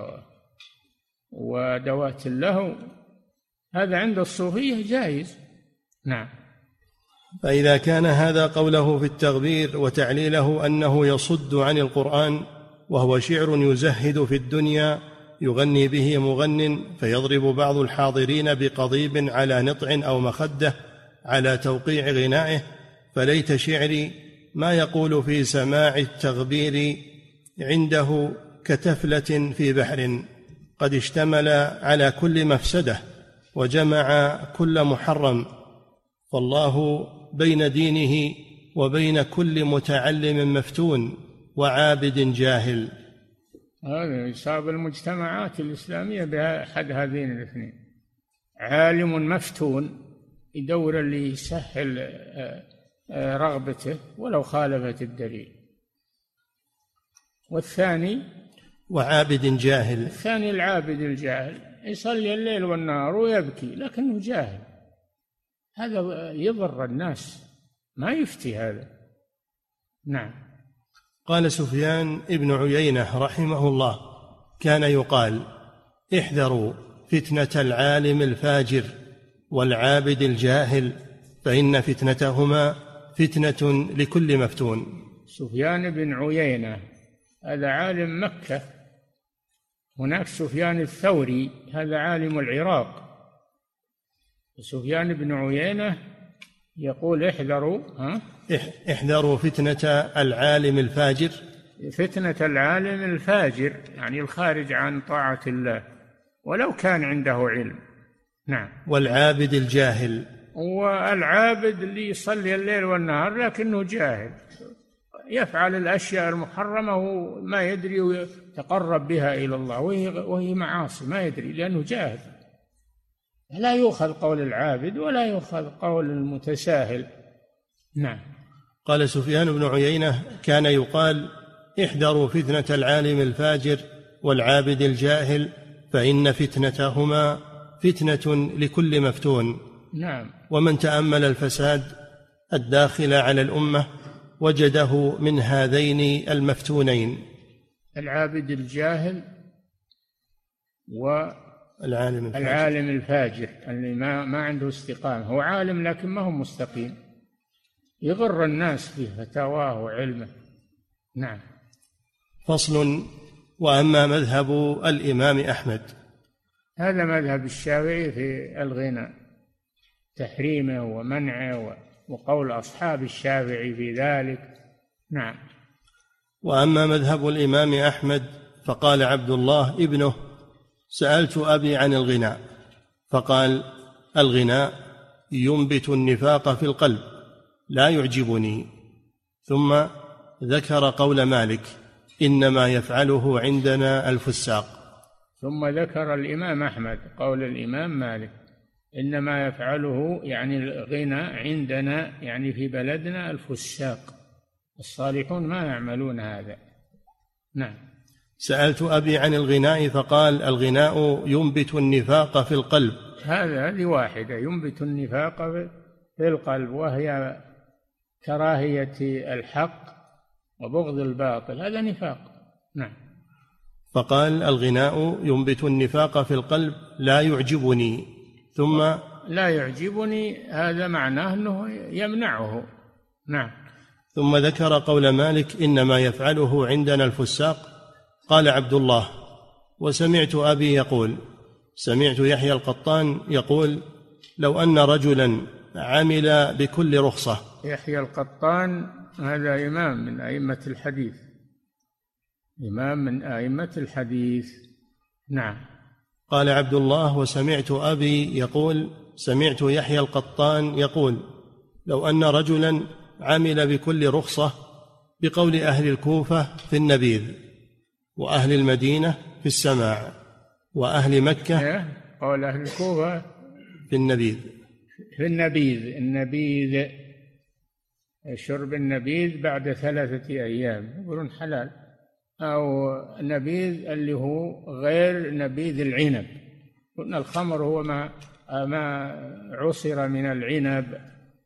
ودوات اللهو، هذا عند الصوفية جائز. نعم. فإذا كان هذا قوله في التغبير وتعليله أنه يصد عن القرآن، وهو شعر يزهد في الدنيا يغني به مغن فيضرب بعض الحاضرين بقضيب على نطع أو مخدة على توقيع غنائه، فليت شعري ما يقول في سماع التغبير عنده كتفلة في بحر قد اشتمل على كل مفسدة وجمع كل محرم، فالله بين دينه وبين كل متعلم مفتون وعابد جاهل. هذا يصاب المجتمعات الإسلامية بأحد هذين الاثنين: عالم مفتون يدور اللي يسهل رغبته ولو خالفت الدليل، والثاني وعابد جاهل. الثاني العابد الجاهل يصلي الليل والنهار ويبكي لكنه جاهل، هذا يضر الناس، ما يفتي هذا. نعم. قال سفيان ابن عيينة رحمه الله: كان يقال: احذروا فتنة العالم الفاجر والعابد الجاهل، فإن فتنتهما فتنة لكل مفتون. سفيان بن عيينة هذا عالم مكة، هناك سفيان الثوري هذا عالم العراق. سفيان بن عيينة يقول: احذروا فتنة العالم الفاجر. فتنة العالم الفاجر يعني الخارج عن طاعة الله ولو كان عنده علم. نعم. والعابد الجاهل، والعابد اللي يصلي الليل والنهار لكنه جاهل، يفعل الأشياء المحرمة وما يدري ويتقرب بها إلى الله وهي معاصي ما يدري لأنه جاهل. لا يؤخذ قول العابد ولا يؤخذ قول المتساهل. نعم. قال سفيان بن عيينة: كان يقال: احذروا فتنة العالم الفاجر والعابد الجاهل، فإن فتنتهما فتنة لكل مفتون. نعم. ومن تأمل الفساد الداخل على الأمة وجده من هذين المفتونين: العابد الجاهل والعالم الفاجر اللي ما عنده استقامة، هو عالم لكن ما هو مستقيم، يغر الناس في فتاواه وعلمه. نعم. فصل: وأما مذهب الإمام أحمد. هذا مذهب الشافعي في الغنى، تحريمه ومنعه وقول أصحاب الشافعي في ذلك. نعم. وأما مذهب الإمام أحمد فقال عبد الله ابنه: سألت أبي عن الغنى فقال: الغناء ينبت النفاق في القلب لا يعجبني. ثم ذكر قول مالك: إنما يفعله عندنا الفساق. ثم ذكر الإمام أحمد قول الإمام مالك: إنما يفعله يعني الغنى عندنا يعني في بلدنا الفساق، الصالحون ما يعملون هذا. نعم. سألت أبي عن الغناء فقال: الغناء ينبت النفاق في القلب. هذه واحدة، ينبت النفاق في القلب، وهي كراهية الحق وبغض الباطل، هذا نفاق. نعم. فقال: الغناء ينبت النفاق في القلب لا يعجبني. ثم لا يعجبني هذا معناه أنه يمنعه. نعم. ثم ذكر قول مالك: إنما يفعله عندنا الفساق. قال عبد الله: وسمعت أبي يقول، سمعت يحيى القطان يقول: لو أن رجلا عمل بكل رخصة. يحيى القطان هذا إمام من أئمة الحديث، إمام من أئمة الحديث. نعم. قال عبد الله: وسمعت أبي يقول، سمعت يحيى القطان يقول: لو أن رجلا عمل بكل رخصة، بقول أهل الكوفة في النبيذ، وأهل المدينة في السماع، وأهل مكة قول أهل الكوفة في النبيذ. في النبيذ شرب النبيذ بعد 3 أيام يقولون حلال، أو نبيذ اللي هو غير نبيذ العنب. قلنا الخمر هو ما عصر من العنب،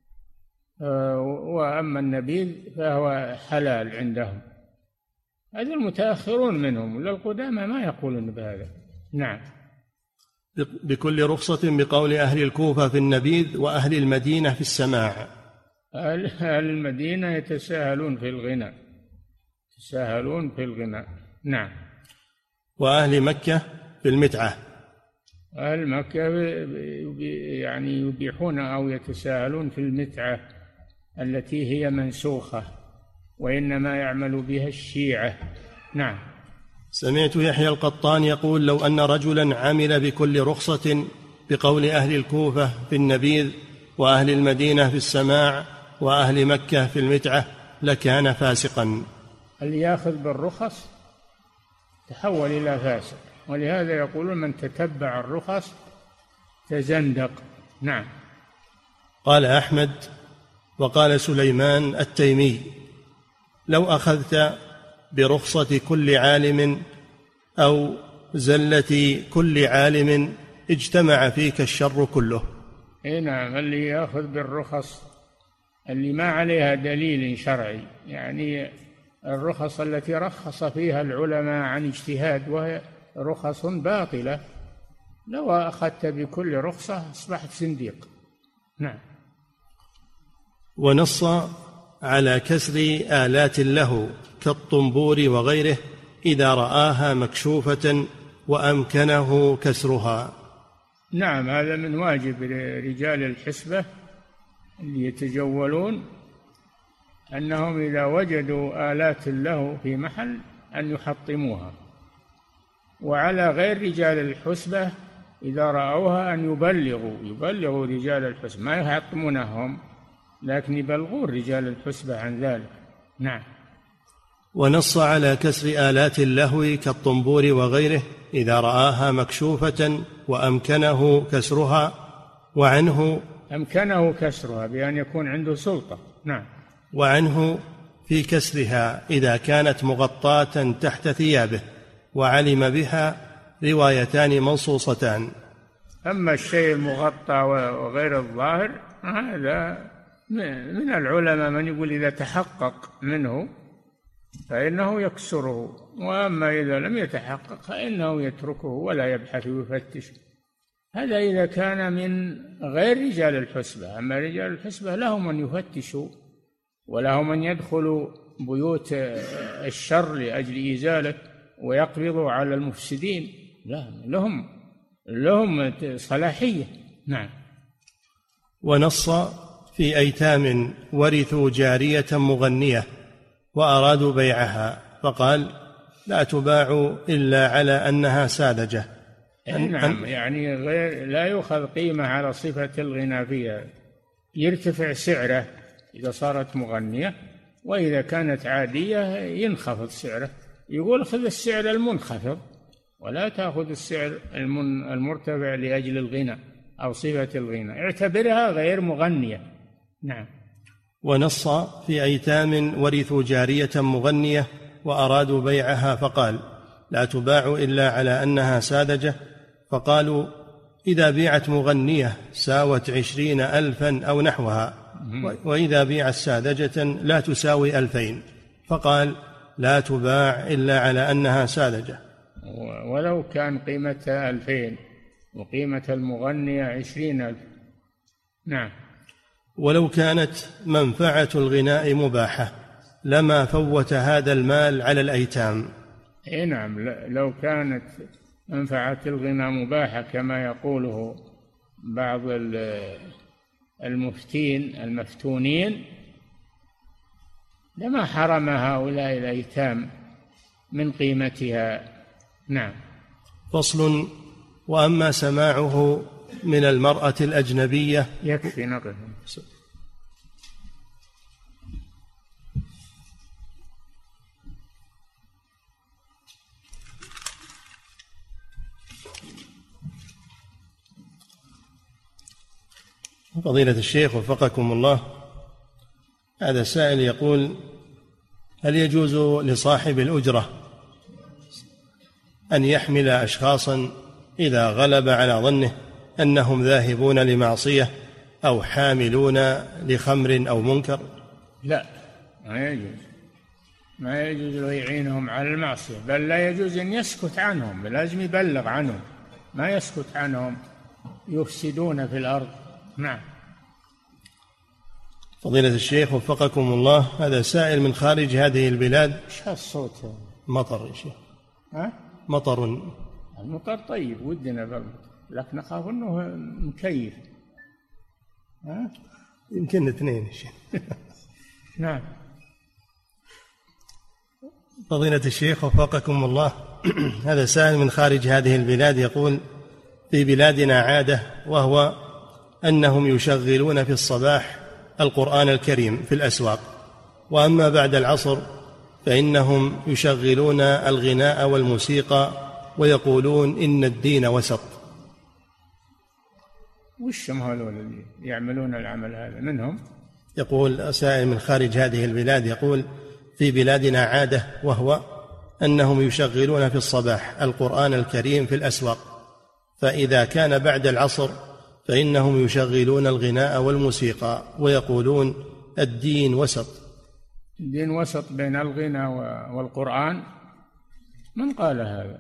وأما النبيذ فهو حلال عندهم. هذا المتأخرون منهم، ولا القدامى ما يقولون بهذا. نعم. بكل رخصة بقول أهل الكوفة في النبيذ، وأهل المدينة في السماع. أهل المدينة يتساهلون في الغناء، يتساهلون في الغناء. نعم. وأهل مكة في المتعة. أهل مكة يعني يبيحون أو يتساهلون في المتعة التي هي منسوخة، وإنما يعمل بها الشيعة. نعم. سمعت يحيى القطان يقول: لو أن رجلا عمل بكل رخصة، بقول أهل الكوفة في النبيذ، وأهل المدينة في السماع، وأهل مكة في المتعة، لكان فاسقا. اللي يأخذ بالرخص تحول إلى فاسق، ولهذا يقولون من تتبع الرخص تزندق. نعم. قال أحمد وقال سليمان التيمي: لو أخذت برخصة كل عالم أو زلة كل عالم اجتمع فيك الشر كله. نعم. اللي يأخذ بالرخص اللي ما عليها دليل شرعي، يعني الرخص التي رخص فيها العلماء عن اجتهاد، وهي رخص باطلة، لو أخذت بكل رخصة أصبحت زنديق. نعم. ونص على كسر آلات له كالطنبور وغيره إذا رآها مكشوفة وأمكنه كسرها. نعم. هذا من واجب رجال الحسبة اللي يتجولون، أنهم إذا وجدوا آلات له في محل أن يحطموها، وعلى غير رجال الحسبة إذا رأوها أن يبلغوا رجال الحسبة، ما يحطمونهم لكن يبلغون رجال الحسبة عن ذلك. نعم. ونص على كسر آلات اللهو كالطنبور وغيره إذا رآها مكشوفة وأمكنه كسرها، وعنه أمكنه كسرها بأن يكون عنده سلطة. نعم. وعنه في كسرها إذا كانت مغطاة تحت ثيابه وعلم بها روايتان منصوصتان. أما الشيء المغطى وغير الظاهر هذا من العلماء من يقول إذا تحقق منه فإنه يكسره، وأما إذا لم يتحقق فإنه يتركه ولا يبحث ويفتش. هذا إذا كان من غير رجال الحسبة. أما رجال الحسبة لهم أن يفتشوا، ولهم أن يدخلوا بيوت الشر لأجل إزالة ويقبضوا على المفسدين، لا، لهم صلاحية. نعم. ونص في أيتام ورثوا جارية مغنية وأرادوا بيعها، فقال: لا تباع إلا على أنها ساذجة، نعم، يعني غير لا يؤخذ قيمة على صفة الغنى فيها، يرتفع سعره إذا صارت مغنية، وإذا كانت عادية ينخفض سعره. يقول خذ السعر المنخفض ولا تأخذ السعر المرتفع لأجل الغنى أو صفة الغنى، اعتبرها غير مغنية. نعم. ونص في أيتام ورثوا جارية مغنية وأرادوا بيعها فقال لا تباع إلا على أنها ساذجة، فقالوا إذا بيعت مغنية ساوت 20,000 أو نحوها، وإذا بيعت ساذجة لا تساوي 2000، فقال لا تباع إلا على أنها ساذجة. ولو كان قيمتها 2000 وقيمة المغنية 20,000. نعم. ولو كانت منفعة الغناء مباحة لما فوت هذا المال على الأيتام. نعم، لو كانت منفعة الغنى مباحة كما يقوله بعض المفتونين لما حرم هؤلاء الأيتام من قيمتها. نعم. فصل. وأما سماعه من المرأة الأجنبية. يكفي نقف. فضيلة الشيخ وفقكم الله، هذا سائل يقول هل يجوز لصاحب الأجرة أن يحمل أشخاصا إذا غلب على ظنه أنهم ذاهبون لمعصية أو حاملون لخمر أو منكر؟ لا، ما يجوز له يعينهم على المعصية، بل لا يجوز أن يسكت عنهم، لازم يبلغ عنهم، ما يسكت عنهم يفسدون في الأرض. نعم. فضيلة الشيخ وفقكم الله، هذا سائل من خارج هذه البلاد. ايش هالصوت؟ مطر يا شيخ. ها؟ مطر. المطر طيب، ودنا بالمطر، لكن نخاف انه مكيف. ها؟ يمكن 2 يا شيخ. نعم. فضيلة الشيخ وفقكم الله، هذا سائل من خارج هذه البلاد يقول في بلادنا عادة، وهو أنهم يشغلون في الصباح القرآن الكريم في الأسواق، وأما بعد العصر فإنهم يشغلون الغناء والموسيقى ويقولون إن الدين وسط. وش هم هذول اللي يعملون العمل هذا منهم؟ يقول سائل من خارج هذه البلاد يقول في بلادنا عادة، وهو أنهم يشغلون في الصباح القرآن الكريم في الأسواق، فإذا كان بعد العصر فإنهم يشغلون الغناء والموسيقى ويقولون الدين وسط. الدين وسط بين الغنى والقرآن؟ من قال هذا؟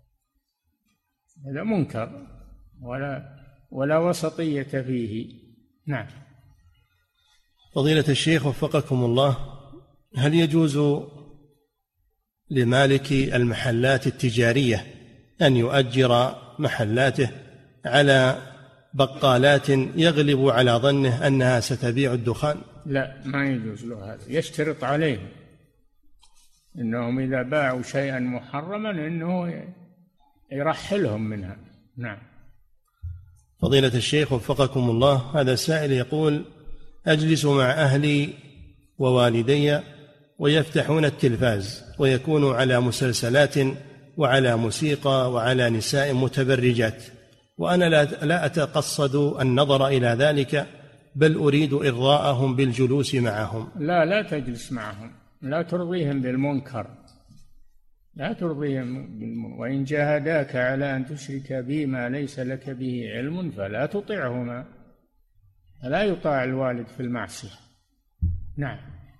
هذا منكر ولا وسطية فيه. نعم. فضيلة الشيخ وفقكم الله، هل يجوز لمالك المحلات التجارية أن يؤجر محلاته على بقالات يغلب على ظنه أنها ستبيع الدخان؟ لا، ما يجوز له هذا، يشترط عليهم إنهم إذا باعوا شيئا محرما إنه يرحلهم منها. نعم. فضيلة الشيخ وفقكم الله، هذا السائل يقول أجلس مع أهلي ووالدي ويفتحون التلفاز ويكون على مسلسلات وعلى موسيقى وعلى نساء متبرجات، وأنا لا أتقصد النظر إلى ذلك، بل أريد إرضاءهم بالجلوس معهم. لا تجلس معهم، لا ترضيهم بالمنكر، لا ترضيهم بالمنكر. وإن جاهداك على أن تشرك بي ما ليس لك به علم فلا تطعهما. لا يطاع الوالد في المعصية. نعم.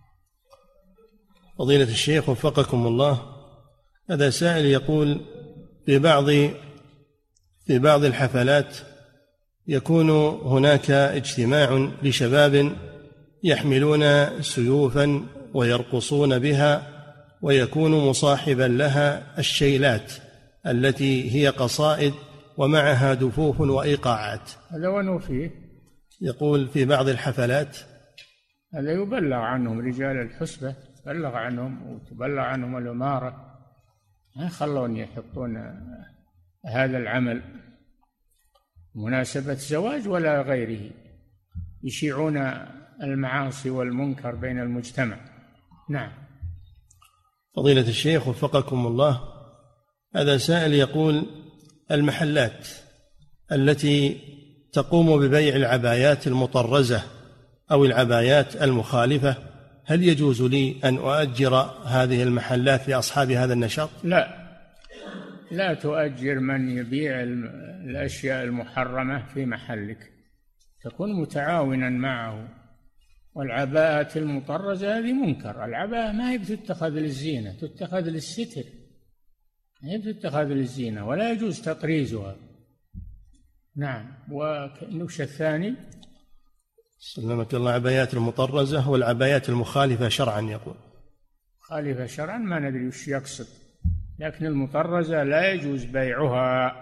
فضيلة الشيخ وفقكم الله، هذا سائل يقول في بعض الحفلات يكون هناك اجتماع لشباب يحملون سيوفا ويرقصون بها، ويكون مصاحبا لها الشيلات التي هي قصائد ومعها دفوف وإيقاعات. هذا ونو فيه. يقول في بعض الحفلات هذا يبلغ عنهم رجال الحسبة، يبلغ عنهم وتبلغ عنهم الأمارة، ما يخلون يحطون هذا العمل مناسبة زواج ولا غيره، يشيعون المعاصي والمنكر بين المجتمع. نعم. فضيلة الشيخ وفقكم الله، هذا سائل يقول: المحلات التي تقوم ببيع العبايات المطرزة أو العبايات المخالفة، هل يجوز لي أن أؤجر هذه المحلات لأصحاب هذا النشاط؟ لا تؤجر من يبيع الأشياء المحرمة في محلك، تكون متعاونا معه. والعباءة المطرزة هذه منكر. العباءة ما هي بتتخذ للزينة، تتخذ للستر، هي بتتخذ للزينة ولا يجوز تطريزها. نعم. والنوش الثاني سلمك الله، عبايات المطرزة والعبايات المخالفة شرعا. يقول خالفة شرعا ما ندري وش يقصد، لكن المطرزة لا يجوز بيعها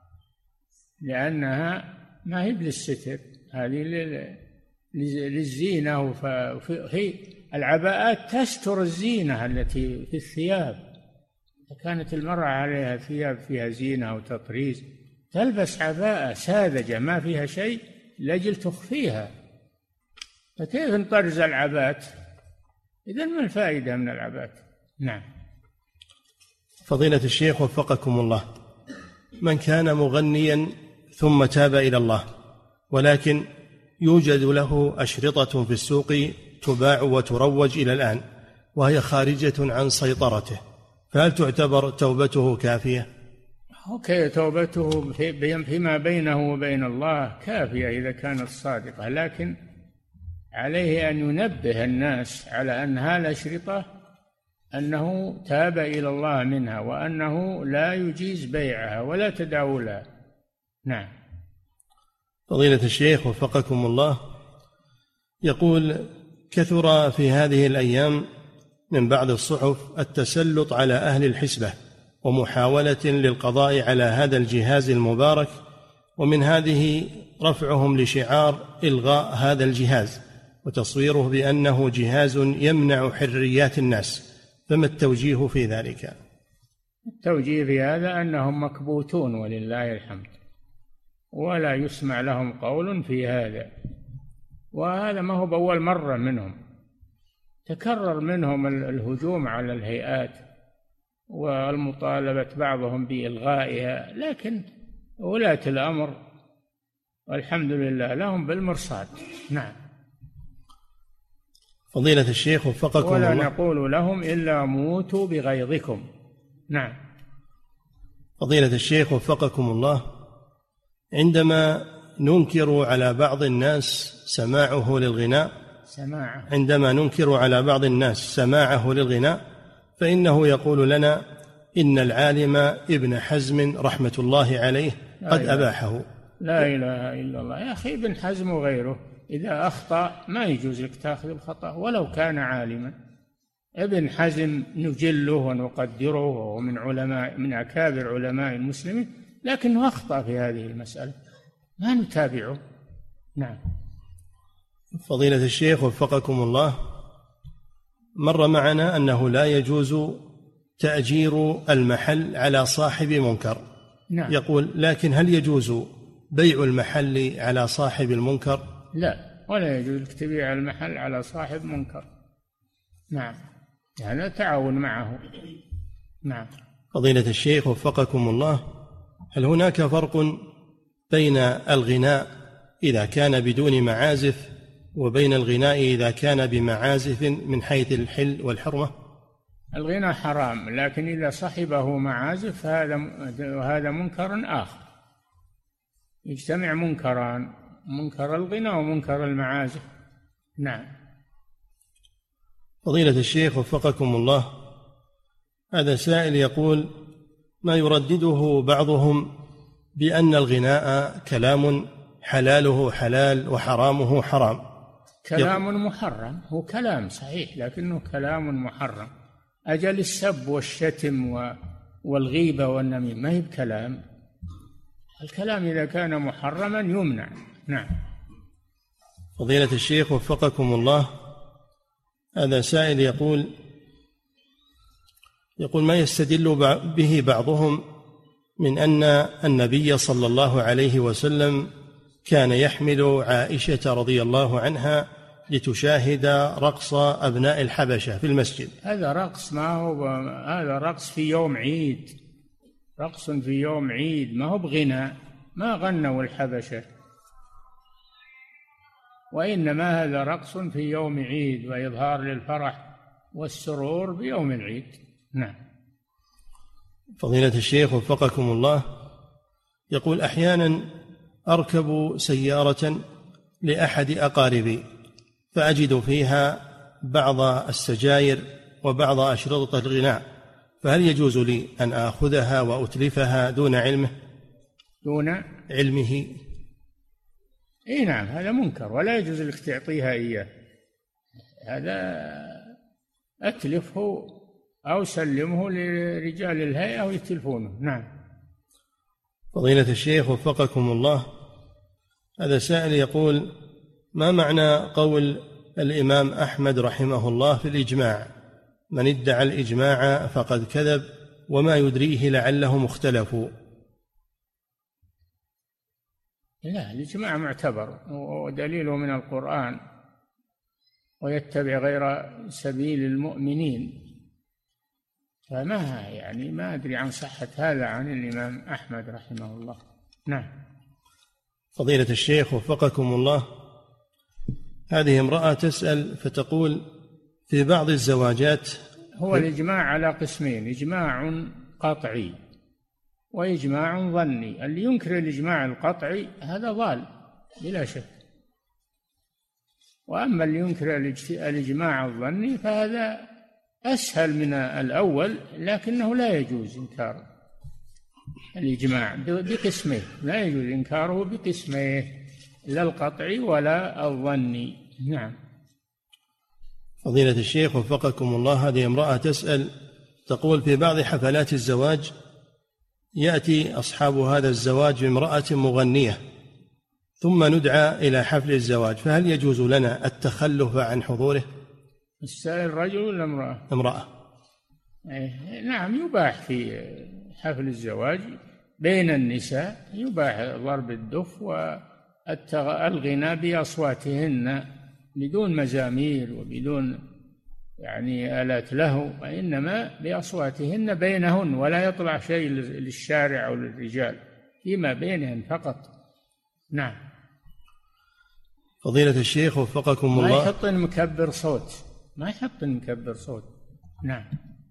لأنها ما هي للستر، هذه للزينة. هي العباءات تستر الزينة التي في الثياب. إذا كانت المرأة عليها ثياب فيها زينة أو تطريز تلبس عباءة ساذجة ما فيها شيء لأجل تخفيها، فكيف نطرز العباءات؟ إذن ما الفائدة من العباءات؟ نعم. فضيلة الشيخ وفقكم الله، من كان مغنيا ثم تاب إلى الله ولكن يوجد له أشرطة في السوق تباع وتروج إلى الآن وهي خارجة عن سيطرته، فهل تعتبر توبته كافية؟ أوكي، توبته فيما بينه وبين الله كافية إذا كانت صادقة، لكن عليه أن ينبه الناس على أن هذه الأشرطة أنه تاب إلى الله منها وأنه لا يجيز بيعها ولا تداولها. نعم. فضيلة الشيخ وفقكم الله، يقول: كثر في هذه الأيام من بعض الصحف التسلط على أهل الحسبة ومحاولة للقضاء على هذا الجهاز المبارك، ومن هذه رفعهم لشعار إلغاء هذا الجهاز وتصويره بأنه جهاز يمنع حريات الناس، فما التوجيه في ذلك؟ التوجيه في هذا أنهم مكبوتون ولله الحمد، ولا يسمع لهم قول في هذا، وهذا ما هو بأول مرة منهم، تكرر منهم الهجوم على الهيئات والمطالبة بعضهم بإلغائها، لكن ولاة الأمر والحمد لله لهم بالمرصاد. نعم. فضيلة الشيخ وفقكم الله، ولا نقول لهم إلا موتوا بغيظكم. نعم. فضيلة الشيخ وفقكم الله، عندما ننكر على بعض الناس سماعه للغناء عندما ننكر على بعض الناس سماعه للغناء فإنه يقول لنا إن العالم ابن حزم رحمة الله عليه قد أباحه. لا إله إلا الله. يا أخي، ابن حزم وغيره إذا أخطأ ما يجوز لك تأخذ الخطأ ولو كان عالما. ابن حزم نجله ونقدره ومن علماء من أكابر علماء المسلمين، لكنه أخطأ في هذه المسألة ما نتابعه. نعم. فضيلة الشيخ وفقكم الله، مر معنا أنه لا يجوز تأجير المحل على صاحب منكر. نعم. يقول: لكن هل يجوز بيع المحل على صاحب المنكر؟ لا، ولا يجوز لك تبيع المحل على صاحب منكر. نعم، هذا يعني تعاون معه. نعم. فضيلة الشيخ وفقكم الله، هل هناك فرق بين الغناء إذا كان بدون معازف وبين الغناء إذا كان بمعازف من حيث الحل والحرمة؟ الغناء حرام، لكن إذا صحبه معازف هذا منكر آخر، يجتمع منكران: منكر الغناء ومنكر المعازف. نعم. فضيلة الشيخ وفقكم الله، هذا سائل يقول: ما يردده بعضهم بأن الغناء كلام حلاله حلال وحرامه حرام. كلام محرم، هو كلام صحيح لكنه كلام محرم. أجل السب والشتم والغيبة والنميمة ما هي بكلام. الكلام إذا كان محرما يمنع. نعم. فضيلة الشيخ وفقكم الله، هذا سائل يقول: ما يستدل به بعضهم من أن النبي صلى الله عليه وسلم كان يحمل عائشة رضي الله عنها لتشاهد رقص أبناء الحبشة في المسجد. هذا رقص، ما هو هذا رقص في يوم عيد، رقص في يوم عيد، ما هو بغناء، ما غنوا الحبشة، وإنما هذا رقص في يوم عيد وإظهار للفرح والسرور بيوم العيد. نعم. فضيلة الشيخ وفقكم الله، يقول: أحيانا أركب سيارة لأحد أقاربي فأجد فيها بعض السجاير وبعض أشرطة الغناء، فهل يجوز لي أن آخذها وأتلفها دون علمه؟ دون علمه؟ إيه نعم، هذا منكر ولا يجوز لك تعطيها إياه، هذا أتلفه أو سلمه لرجال الهيئة ويتلفونه. نعم. فضيلة الشيخ وفقكم الله، هذا سائل يقول: ما معنى قول الإمام أحمد رحمه الله في الإجماع: من ادعى الإجماع فقد كذب وما يدريه لعلهم اختلفوا؟ لا، الإجماع معتبر ودليله من القرآن، ويتبع غير سبيل المؤمنين، ما أدري عن صحة هذا عن الإمام أحمد رحمه الله. نعم. فضيلة الشيخ وفقكم الله، هذه امرأة تسأل فتقول: في بعض الزواجات هو الإجماع على قسمين: إجماع قطعي وإجماع ظني. اللي ينكر الإجماع القطعي هذا ضال بلا شك، وأما اللي ينكر الإجماع الظني فهذا أسهل من الأول، لكنه لا يجوز إنكار الإجماع بقسميه، لا يجوز إنكاره بقسميه، لا القطعي ولا الظني. نعم. فضيلة الشيخ وفقكم الله، هذه امرأة تسأل تقول: في بعض حفلات الزواج يأتي أصحاب هذا الزواج بامرأة مغنية ثم ندعى إلى حفل الزواج، فهل يجوز لنا التخلف عن حضوره؟ السائل رجل ولا امرأة؟ امرأة. نعم، يباح في حفل الزواج بين النساء، يباح ضرب الدف والغناء بأصواتهن بدون مزامير وبدون آلات لهو، وإنما بأصواتهن بينهن، ولا يطلع شيء للشارع أو للرجال، فيما بينهن فقط. نعم. فضيلة الشيخ وفقكم الله، ما يحطن مكبر صوت، ما يحطن مكبر صوت. نعم.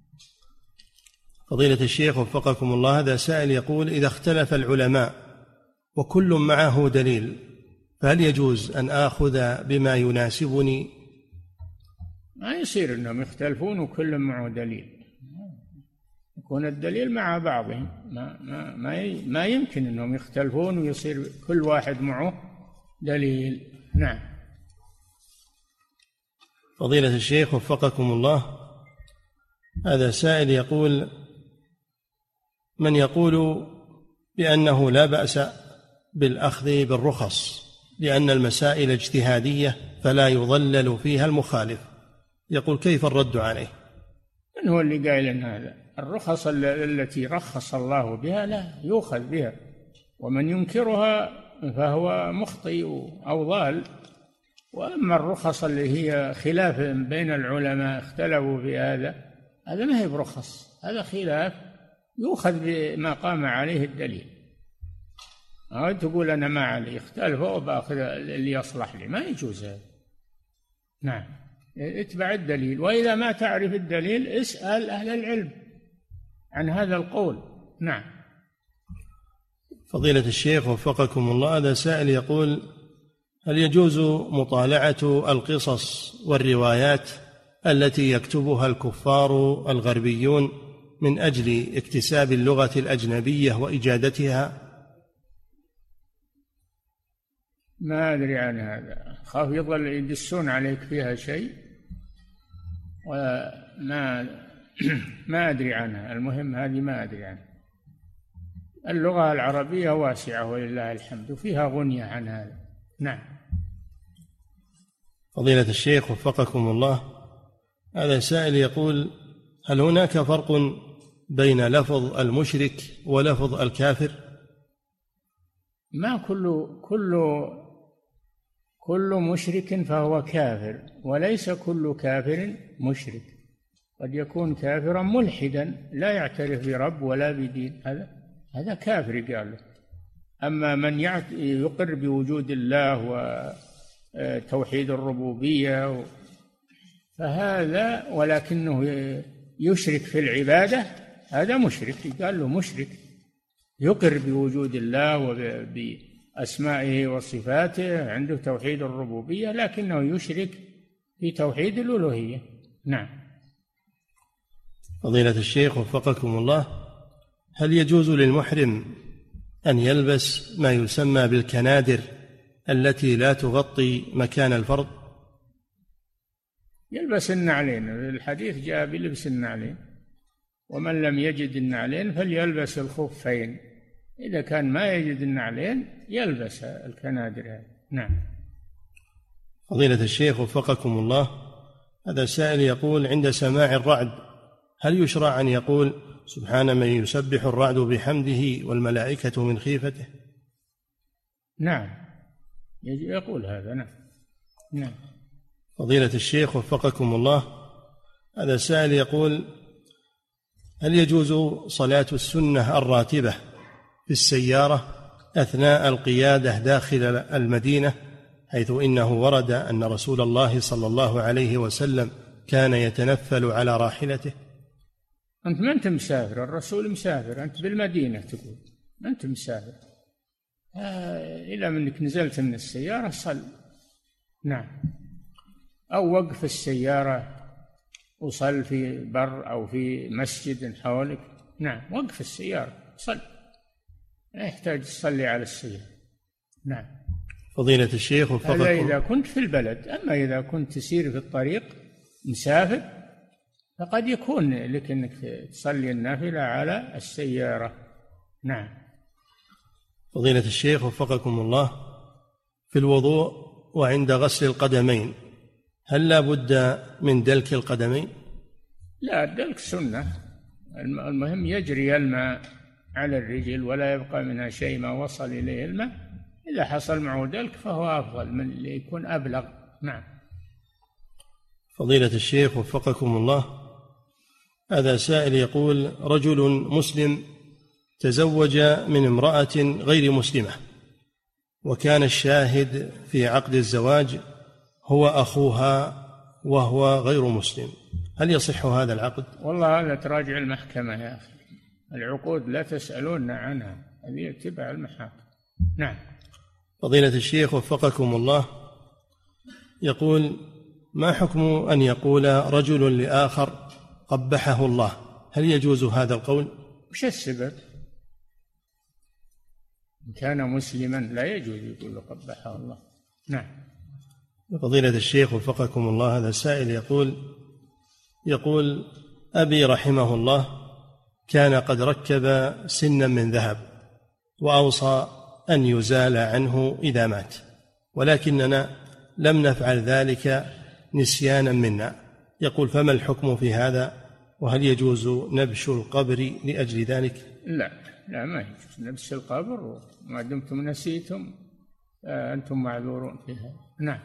فضيلة الشيخ وفقكم الله، هذا سائل يقول: إذا اختلف العلماء وكل معه دليل فهل يجوز أن آخذ بما يناسبني؟ ما يصير أنهم يختلفون وكل معه دليل، يكون الدليل مع بعضهم، ما يمكن أنهم يختلفون ويصير كل واحد معه دليل. نعم. فضيلة الشيخ وفقكم الله، هذا سائل يقول: من يقول بأنه لا بأس بالأخذ بالرخص لأن المسائل اجتهادية فلا يضلل فيها المخالف، يقول: كيف الرد عليه؟ من هو اللي قائل أن هذا الرخص التي رخص الله بها لا يؤخذ بها، ومن ينكرها فهو مخطئ أو ضال. وأما الرخص اللي هي خلاف بين العلماء اختلفوا في هذا ما هي برخص، هذا خلاف يؤخذ بما قام عليه الدليل. أو تقول أنا ما علي، اختلفوا وبأخذ اللي يصلح لي، ما يجوز هذا. نعم. اتبع الدليل، وإذا ما تعرف الدليل اسأل أهل العلم عن هذا القول. نعم. فضيلة الشيخ وفقكم الله، هذا سائل يقول: هل يجوز مطالعة القصص والروايات التي يكتبها الكفار الغربيون من أجل اكتساب اللغة الأجنبية وإجادتها؟ ما أدري عن هذا، خاف يظل يدسون عليك فيها شيء ما أدري عنها. المهم هذه ما أدري عنها. اللغة العربية واسعة ولله الحمد، وفيها غنية عن هذا. نعم. فضيلة الشيخ وفقكم الله، هذا سائل يقول: هل هناك فرق بين لفظ المشرك ولفظ الكافر؟ ما كل مشرك فهو كافر، وليس كل كافر مشرك. قد يكون كافرا ملحدا لا يعترف برب ولا بدين، هذا كافر قال له. أما من يقر بوجود الله وتوحيد الربوبية فهذا، ولكنه يشرك في العبادة، هذا مشرك، قال له مشرك. يقر بوجود الله وبأسمائه وصفاته، عنده توحيد الربوبية، لكنه يشرك في توحيد الألوهية. نعم. فضيلة الشيخ وفقكم الله، هل يجوز للمحرم أن يلبس ما يسمى بالكنادر التي لا تغطي مكان الفرض؟ يلبس النعلين، الحديث جاء بلبس النعلين، ومن لم يجد النعلين فليلبس الخفين. إذا كان ما يجد النعلين يلبس الكنادر هذه. نعم. فضيلة الشيخ وفقكم الله، هذا سائل يقول: عند سماع الرعد هل يشرع أن يقول سبحان من يسبح الرعد بحمده والملائكة من خيفته؟ نعم، يقول هذا. نعم. فضيلة الشيخ وفقكم الله، هذا سائل يقول: هل يجوز صلاة السنة الراتبة في السيارة أثناء القيادة داخل المدينة، حيث إنه ورد أن رسول الله صلى الله عليه وسلم كان يتنفل على راحلته؟ أنت ما أنت مسافر، الرسول مسافر، أنت بالمدينة تقول ما أنت مسافر. إلى منك نزلت من السيارة صل. نعم. أو وقف السيارة وصل في بر أو في مسجد حولك. نعم، وقف السيارة صل، لا يحتاج تصلي على السيارة. نعم. فضيلة الشيخ وفقكم، هذا إذا كنت في البلد. أما إذا كنت تسير في الطريق مسافر فقد يكون لك أنك تصلي النافلة على السيارة. نعم. فضيلة الشيخ وفقكم الله، في الوضوء وعند غسل القدمين هل لا بد من دلك القدمين؟ لا، الدلك سنة. المهم يجري الماء على الرجل ولا يبقى منها شيء ما وصل إليه الماء. إذا حصل معه دلك فهو أفضل من اللي يكون أبلغ. نعم. فضيلة الشيخ وفقكم الله، هذا سائل يقول: رجل مسلم تزوج من امرأة غير مسلمة، وكان الشاهد في عقد الزواج هو أخوها وهو غير مسلم، هل يصح هذا العقد؟ والله هذا تراجع المحكمة يا أخي، العقود لا تسألون عنها، هذه تبع المحاكم. نعم. فضيلة الشيخ وفقكم الله، يقول: ما حكم أن يقول رجل لآخر قبحه الله؟ هل يجوز هذا القول؟ وش السبب؟ إن كان مسلما لا يجوز يقول له قبحه الله. نعم. فضيلة الشيخ وفقكم الله، هذا السائل يقول: أبي رحمه الله كان قد ركب سنا من ذهب وأوصى أن يزال عنه إذا مات، ولكننا لم نفعل ذلك نسيانا منا. يقول: فما الحكم في هذا؟ وهل يجوز نبش القبر لأجل ذلك؟ لا ما يجوز نبش القبر، وما دمتم نسيتم أنتم معذورون فيها. نعم.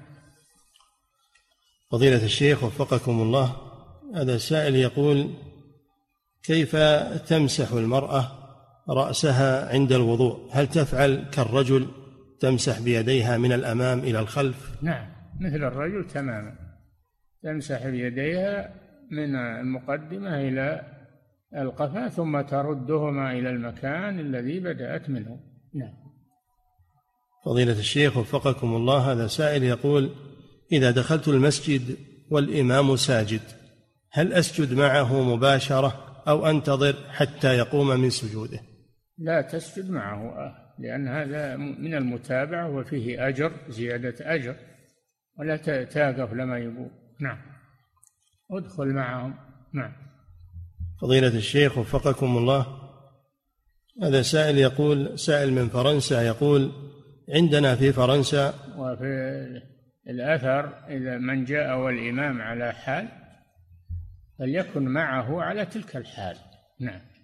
فضيلة الشيخ وفقكم الله، هذا سائل يقول: كيف تمسح المرأة رأسها عند الوضوء؟ هل تفعل كالرجل تمسح بيديها من الأمام إلى الخلف؟ نعم، مثل الرجل تماما، تمسح بيديها من المقدمة إلى القفا ثم تردهما إلى المكان الذي بدأت منه. نعم. فضيلة الشيخ وفقكم الله، هذا سائل يقول: إذا دخلت المسجد والإمام ساجد هل أسجد معه مباشرة أو أنتظر حتى يقوم من سجوده؟ لا تسجد معه، لأن هذا من المتابعة وفيه أجر، زيادة أجر، ولا تقف لما يقول. نعم. ادخل معهم. نعم. فضيلة الشيخ وفقكم الله، هذا سائل يقول: سائل من فرنسا يقول: عندنا في فرنسا وفي الأثر إذا من جاء والإمام على حال فليكن معه على تلك الحال. نعم.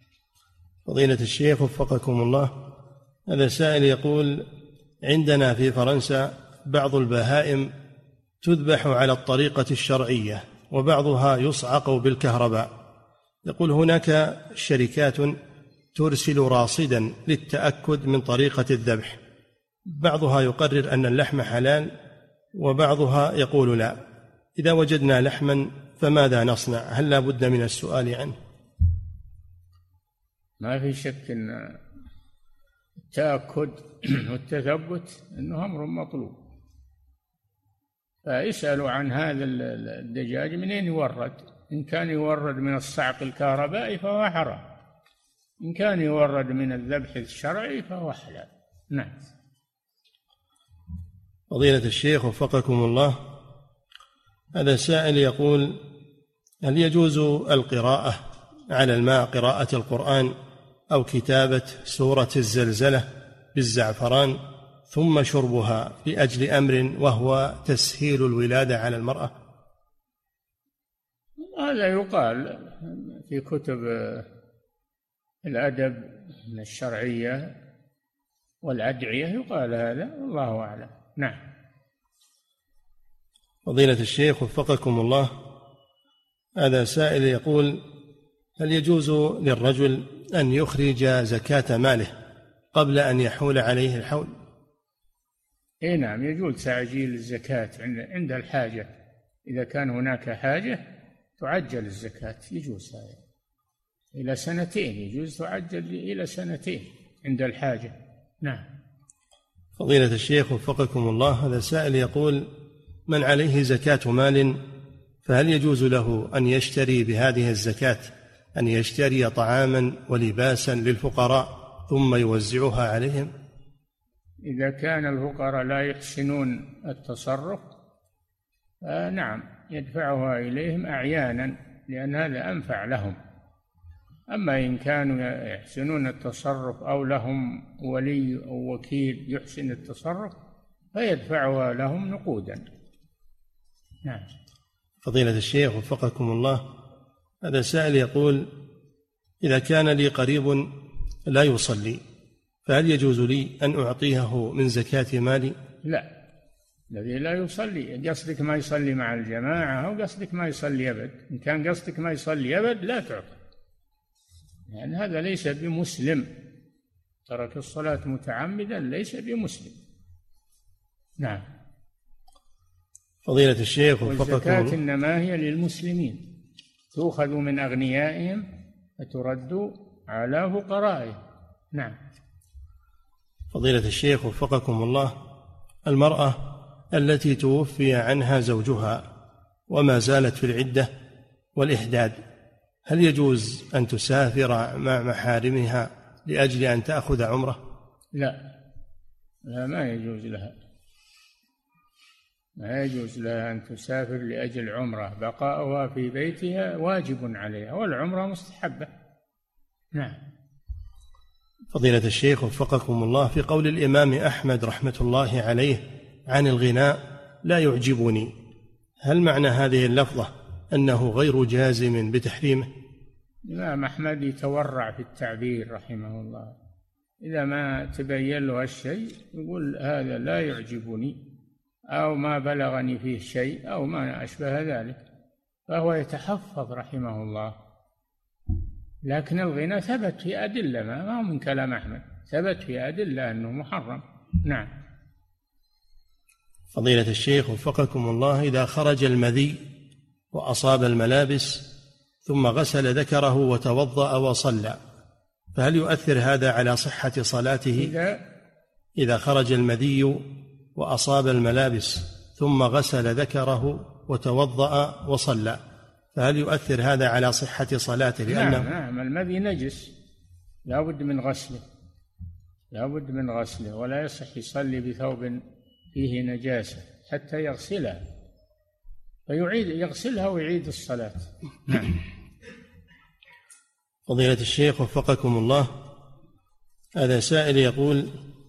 فضيلة الشيخ وفقكم الله، هذا سائل يقول: عندنا في فرنسا بعض البهائم تذبح على الطريقة الشرعية وبعضها يصعق بالكهرباء. يقول هناك شركات ترسل راصدا للتأكد من طريقة الذبح، بعضها يقرر أن اللحم حلال وبعضها يقول لا. إذا وجدنا لحما فماذا نصنع؟ هل لا بد من السؤال عنه؟ ما في شك أن التأكد والتثبت أنه أمر مطلوب، فاسألوا عن هذا الدجاج منين يورد. إن كان يورد من الصعق الكهربائي فهو حرام، إن كان يورد من الذبح الشرعي فهو حلال. نعم. فضيلة الشيخ وفقكم الله، هذا سائل يقول: هل يجوز القراءة على الماء، قراءة القرآن أو كتابة سورة الزلزلة بالزعفران ثم شربها لأجل أمر وهو تسهيل الولادة على المرأة؟ هذا يقال في كتب الأدب الشرعية والأدعية، يقال هذا، الله أعلم. نعم. فضيلة الشيخ وفقكم الله، هذا سائل يقول: هل يجوز للرجل أن يخرج زكاة ماله قبل أن يحول عليه الحول؟ إيه نعم، يجوز تعجيل الزكاة عند الحاجة. إذا كان هناك حاجة تعجل الزكاة، يجوز هذا إلى 2 سنين، يجوز تعجل إلى 2 سنين عند الحاجة. نعم. فضيلة الشيخ وفقكم الله، هذا سائل يقول: من عليه زكاة مال فهل يجوز له أن يشتري بهذه الزكاة، أن يشتري طعاما ولباسا للفقراء ثم يوزعها عليهم؟ إذا كان الفقراء لا يحسنون التصرف نعم يدفعها إليهم أعيانا، لأن هذا أنفع لهم. أما إن كانوا يحسنون التصرف أو لهم ولي أو وكيل يحسن التصرف فيدفعها لهم نقودا. نعم. فضيلة الشيخ وفقكم الله، هذا سائل يقول: إذا كان لي قريب لا يصلي فهل يجوز لي أن أعطيه من زكاة مالي؟ لا، الذي لا يصلي قصدك ما يصلي مع الجماعة أو قصدك ما يصلي أبد. إن كان قصدك ما يصلي أبد لا تعطي، يعني هذا ليس بمسلم، ترك الصلاة متعمدا ليس بمسلم. نعم. فضيلة الشيخ وفقكم الله، والزكاة إنما هي للمسلمين، تؤخذ من أغنيائهم فترد على فقرائهم. نعم. فضيلة الشيخ وفقكم الله، المرأة التي توفي عنها زوجها وما زالت في العدة والإحداد، هل يجوز أن تسافر مع محارمها لأجل أن تأخذ عمرة؟ لا، ما يجوز لها، ما يجوز لها أن تسافر لأجل عمرة، بقاؤها في بيتها واجب عليها، والعمرة مستحبة. نعم. فضيلة الشيخ وفقكم الله، في قول الإمام أحمد رحمة الله عليه عن الغناء لا يعجبني، هل معنى هذه اللفظة أنه غير جازم بتحريمه؟ الإمام أحمد يتورع في التعبير رحمه الله، إذا ما تبين له الشيء يقول هذا لا يعجبني أو ما بلغني فيه شيء أو ما أشبه ذلك، فهو يتحفظ رحمه الله. لكن الغنى ثبت في أدلة، ما هو من كلام أحمد، ثبت في أدلة أنه محرم. نعم. فضيلة الشيخ وفقكم الله، إذا خرج المذي وأصاب الملابس ثم غسل ذكره وتوضأ وصلى فهل يؤثر هذا على صحة صلاته؟ إذا خرج المذي وأصاب الملابس ثم غسل ذكره وتوضأ وصلى فهل يؤثر هذا على صحة صلاته؟ نعم، المذي نجس، لا بد من غسله، لا بد من غسله، ولا يصح يصلي بثوب فيه نجاسة حتى يغسلها، فيعيد يغسلها ويعيد الصلاة. نعم. فضيلة الشيخ وفقكم الله، هذا سائل يقول: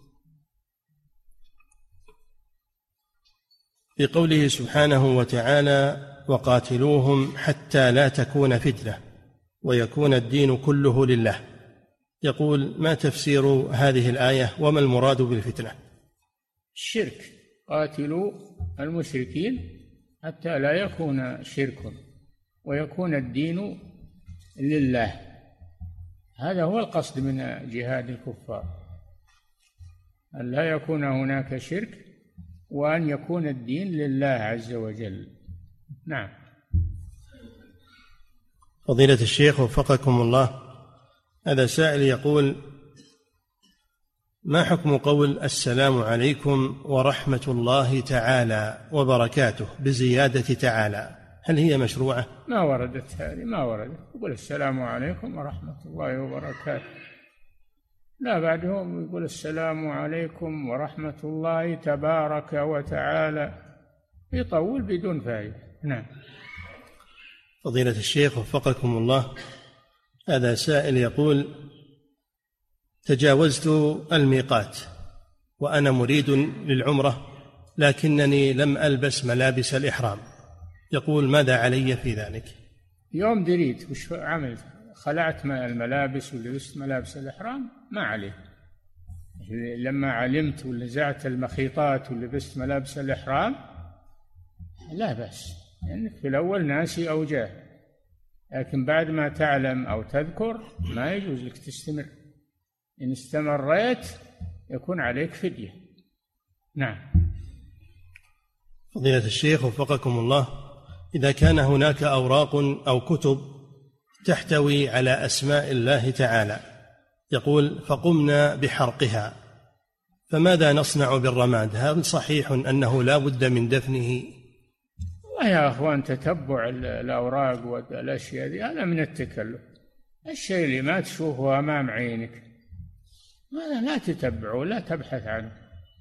في قوله سبحانه وتعالى: وقاتلوهم حتى لا تكون فتنة ويكون الدين كله لله، يقول: ما تفسير هذه الآية وما المراد بالفتنة؟ الشرك، قاتلوا المشركين حتى لا يكون شرك ويكون الدين لله. هذا هو القصد من جهاد الكفار، أن لا يكون هناك شرك وأن يكون الدين لله عز وجل. نعم. فضيلة الشيخ وفقكم الله، هذا سائل يقول: ما حكم قول السلام عليكم ورحمة الله تعالى وبركاته بزيادة تعالى؟ هل هي مشروعة؟ ما وردت هذه، ما وردت. يقول السلام عليكم ورحمة الله وبركاته، لا بعدهم يقول السلام عليكم ورحمة الله تبارك وتعالى، يطول بدون فائدة. نعم. فضيلة الشيخ وفقكم الله، هذا سائل يقول: تجاوزت الميقات وأنا مريد للعمرة لكنني لم ألبس ملابس الإحرام، يقول: ماذا علي في ذلك؟ يوم دريت وش عملت؟ خلعت الملابس ولبست ملابس الإحرام؟ ما عليه. لما علمت ولزعت المخيطات ولبست ملابس الإحرام لا بأس، لأنك في الأول ناسي أو جاهل، لكن بعد ما تعلم أو تذكر ما يجوز لك تستمر. إن استمريت يكون عليك فدية. نعم. فضيلة الشيخ وفقكم الله، إذا كان هناك أوراق أو كتب تحتوي على أسماء الله تعالى، يقول: فقمنا بحرقها، فماذا نصنع بالرماد؟ هل صحيح أنه لا بد من دفنه؟ يا أخوان، تتبع الأوراق والأشياء دي هذا من التكلف. الشيء اللي ما تشوفه أمام عينك هذا لا تتبعه، لا تبحث عنه.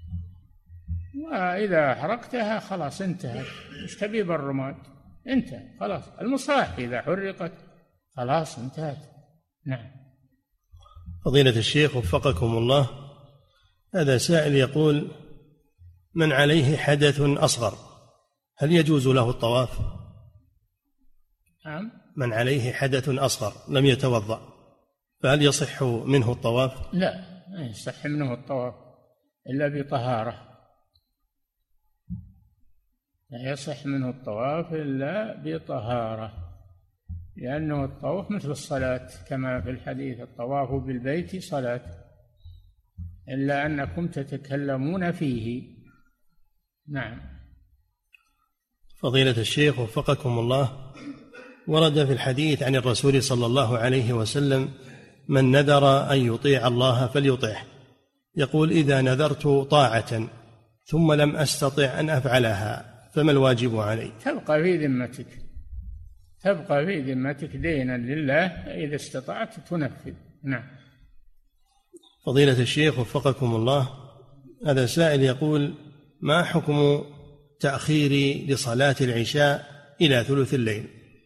وإذا حرقتها خلاص انتهت، ايش تبي بالرماد؟ انتهى خلاص. المصاحف إذا حرقت خلاص انتهت. نعم. فضيلة الشيخ وفقكم الله، هذا سائل يقول: من عليه حدث أصغر هل يجوز له الطواف؟ نعم. من عليه حدث أصغر لم يتوضأ فهل يصح منه الطواف؟ لا يصح منه الطواف إلا بطهارة، لا يصح منه الطواف إلا بطهارة، لأنه الطواف مثل الصلاة كما في الحديث: الطواف بالبيت صلاة، إلا أنكم تتكلمون فيه. نعم. فضيلة الشيخ وفقكم الله، ورد في الحديث عن الرسول صلى الله عليه وسلم: من نذر أن يطيع الله فليطعه، يقول: إذا نذرت طاعة ثم لم أستطع أن أفعلها فما الواجب علي؟ تبقى في ذمتك، تبقى في ذمتك دينا لله، إذا استطعت تنفذ. نعم. فضيلة الشيخ وفقكم الله، هذا سائل يقول: ما حكم تأخير لصلاة العشاء إلى ثلث الليل؟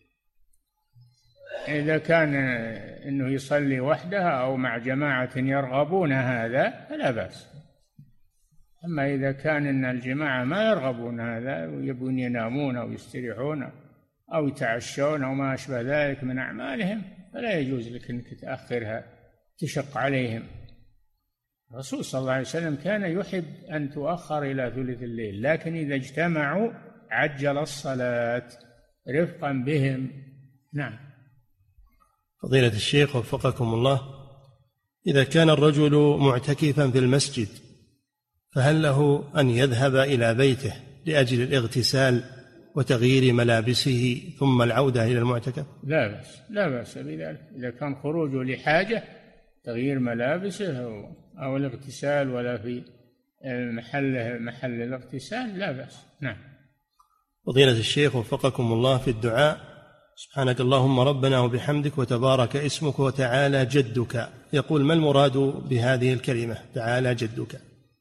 إذا كان إنه يصلي وحده أو مع جماعة يرغبون هذا فلا بأس. أما إذا كان إن الجماعة ما يرغبون هذا ويبون ينامون أو يستريحون أو يتعشون أو ما أشبه ذلك من أعمالهم فلا يجوز لك أنك تأخرها تشق عليهم. الرسول صلى الله عليه وسلم كان يحب أن تؤخر إلى ثلث الليل، لكن إذا اجتمعوا عجل الصلاة رفقا بهم. نعم. فضيلة الشيخ وفقكم الله، إذا كان الرجل معتكفا في المسجد فهل له أن يذهب إلى بيته لأجل الاغتسال وتغيير ملابسه ثم العودة إلى المعتكف؟ لا بأس، لا بأس بذلك. إذا كان خروجه لحاجة تغيير ملابسه أو الاغتسال ولا في محل الاغتسال لا بأس. نعم. فضيلة الشيخ وفقكم الله، في الدعاء: سبحانك اللهم ربنا وبحمدك وتبارك اسمك وتعالى جدك، يقول: ما المراد بهذه الكلمة تعالى جدك؟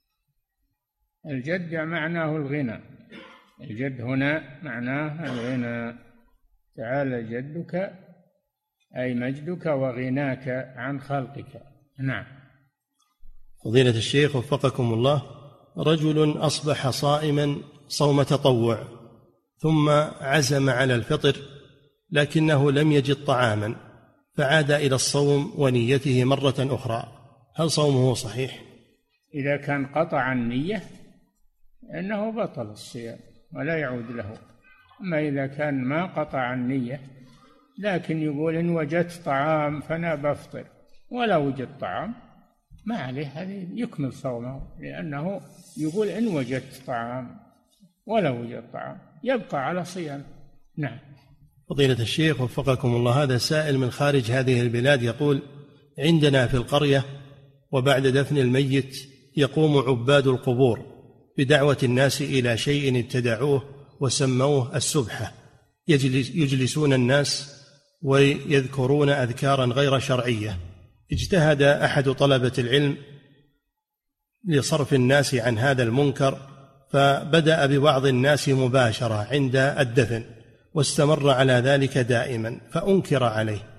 الجد معناه الغنى، الجد هنا معناه الغنى. تعالى جدك أي مجدك وغناك عن خلقك. نعم. فضيلة الشيخ وفقكم الله، رجل أصبح صائما صوم تطوع ثم عزم على الفطر لكنه لم يجد طعاما، فعاد إلى الصوم ونيته مرة أخرى، هل صومه صحيح؟ إذا كان قطع النية إنه بطل الصيام ولا يعود له. أما إذا كان ما قطع النية لكن يقول إن وجدت طعام فأنا بفطر، ولا وجد طعام ما عليه، هذه يكمل صومه، لأنه يقول إن وجدت طعام ولا وجد طعام يبقى على صيام. نعم. فضيلة الشيخ وفقكم الله، هذا سائل من خارج هذه البلاد يقول: عندنا في القرية وبعد دفن الميت يقوم عباد القبور بدعوة الناس إلى شيء ابتدعوه وسموه السبحة، يجلسون الناس ويذكرون أذكارا غير شرعية. اجتهد أحد طلبة العلم لصرف الناس عن هذا المنكر، فبدأ ببعض الناس مباشرة عند الدفن، واستمر على ذلك دائما، فأنكر عليه،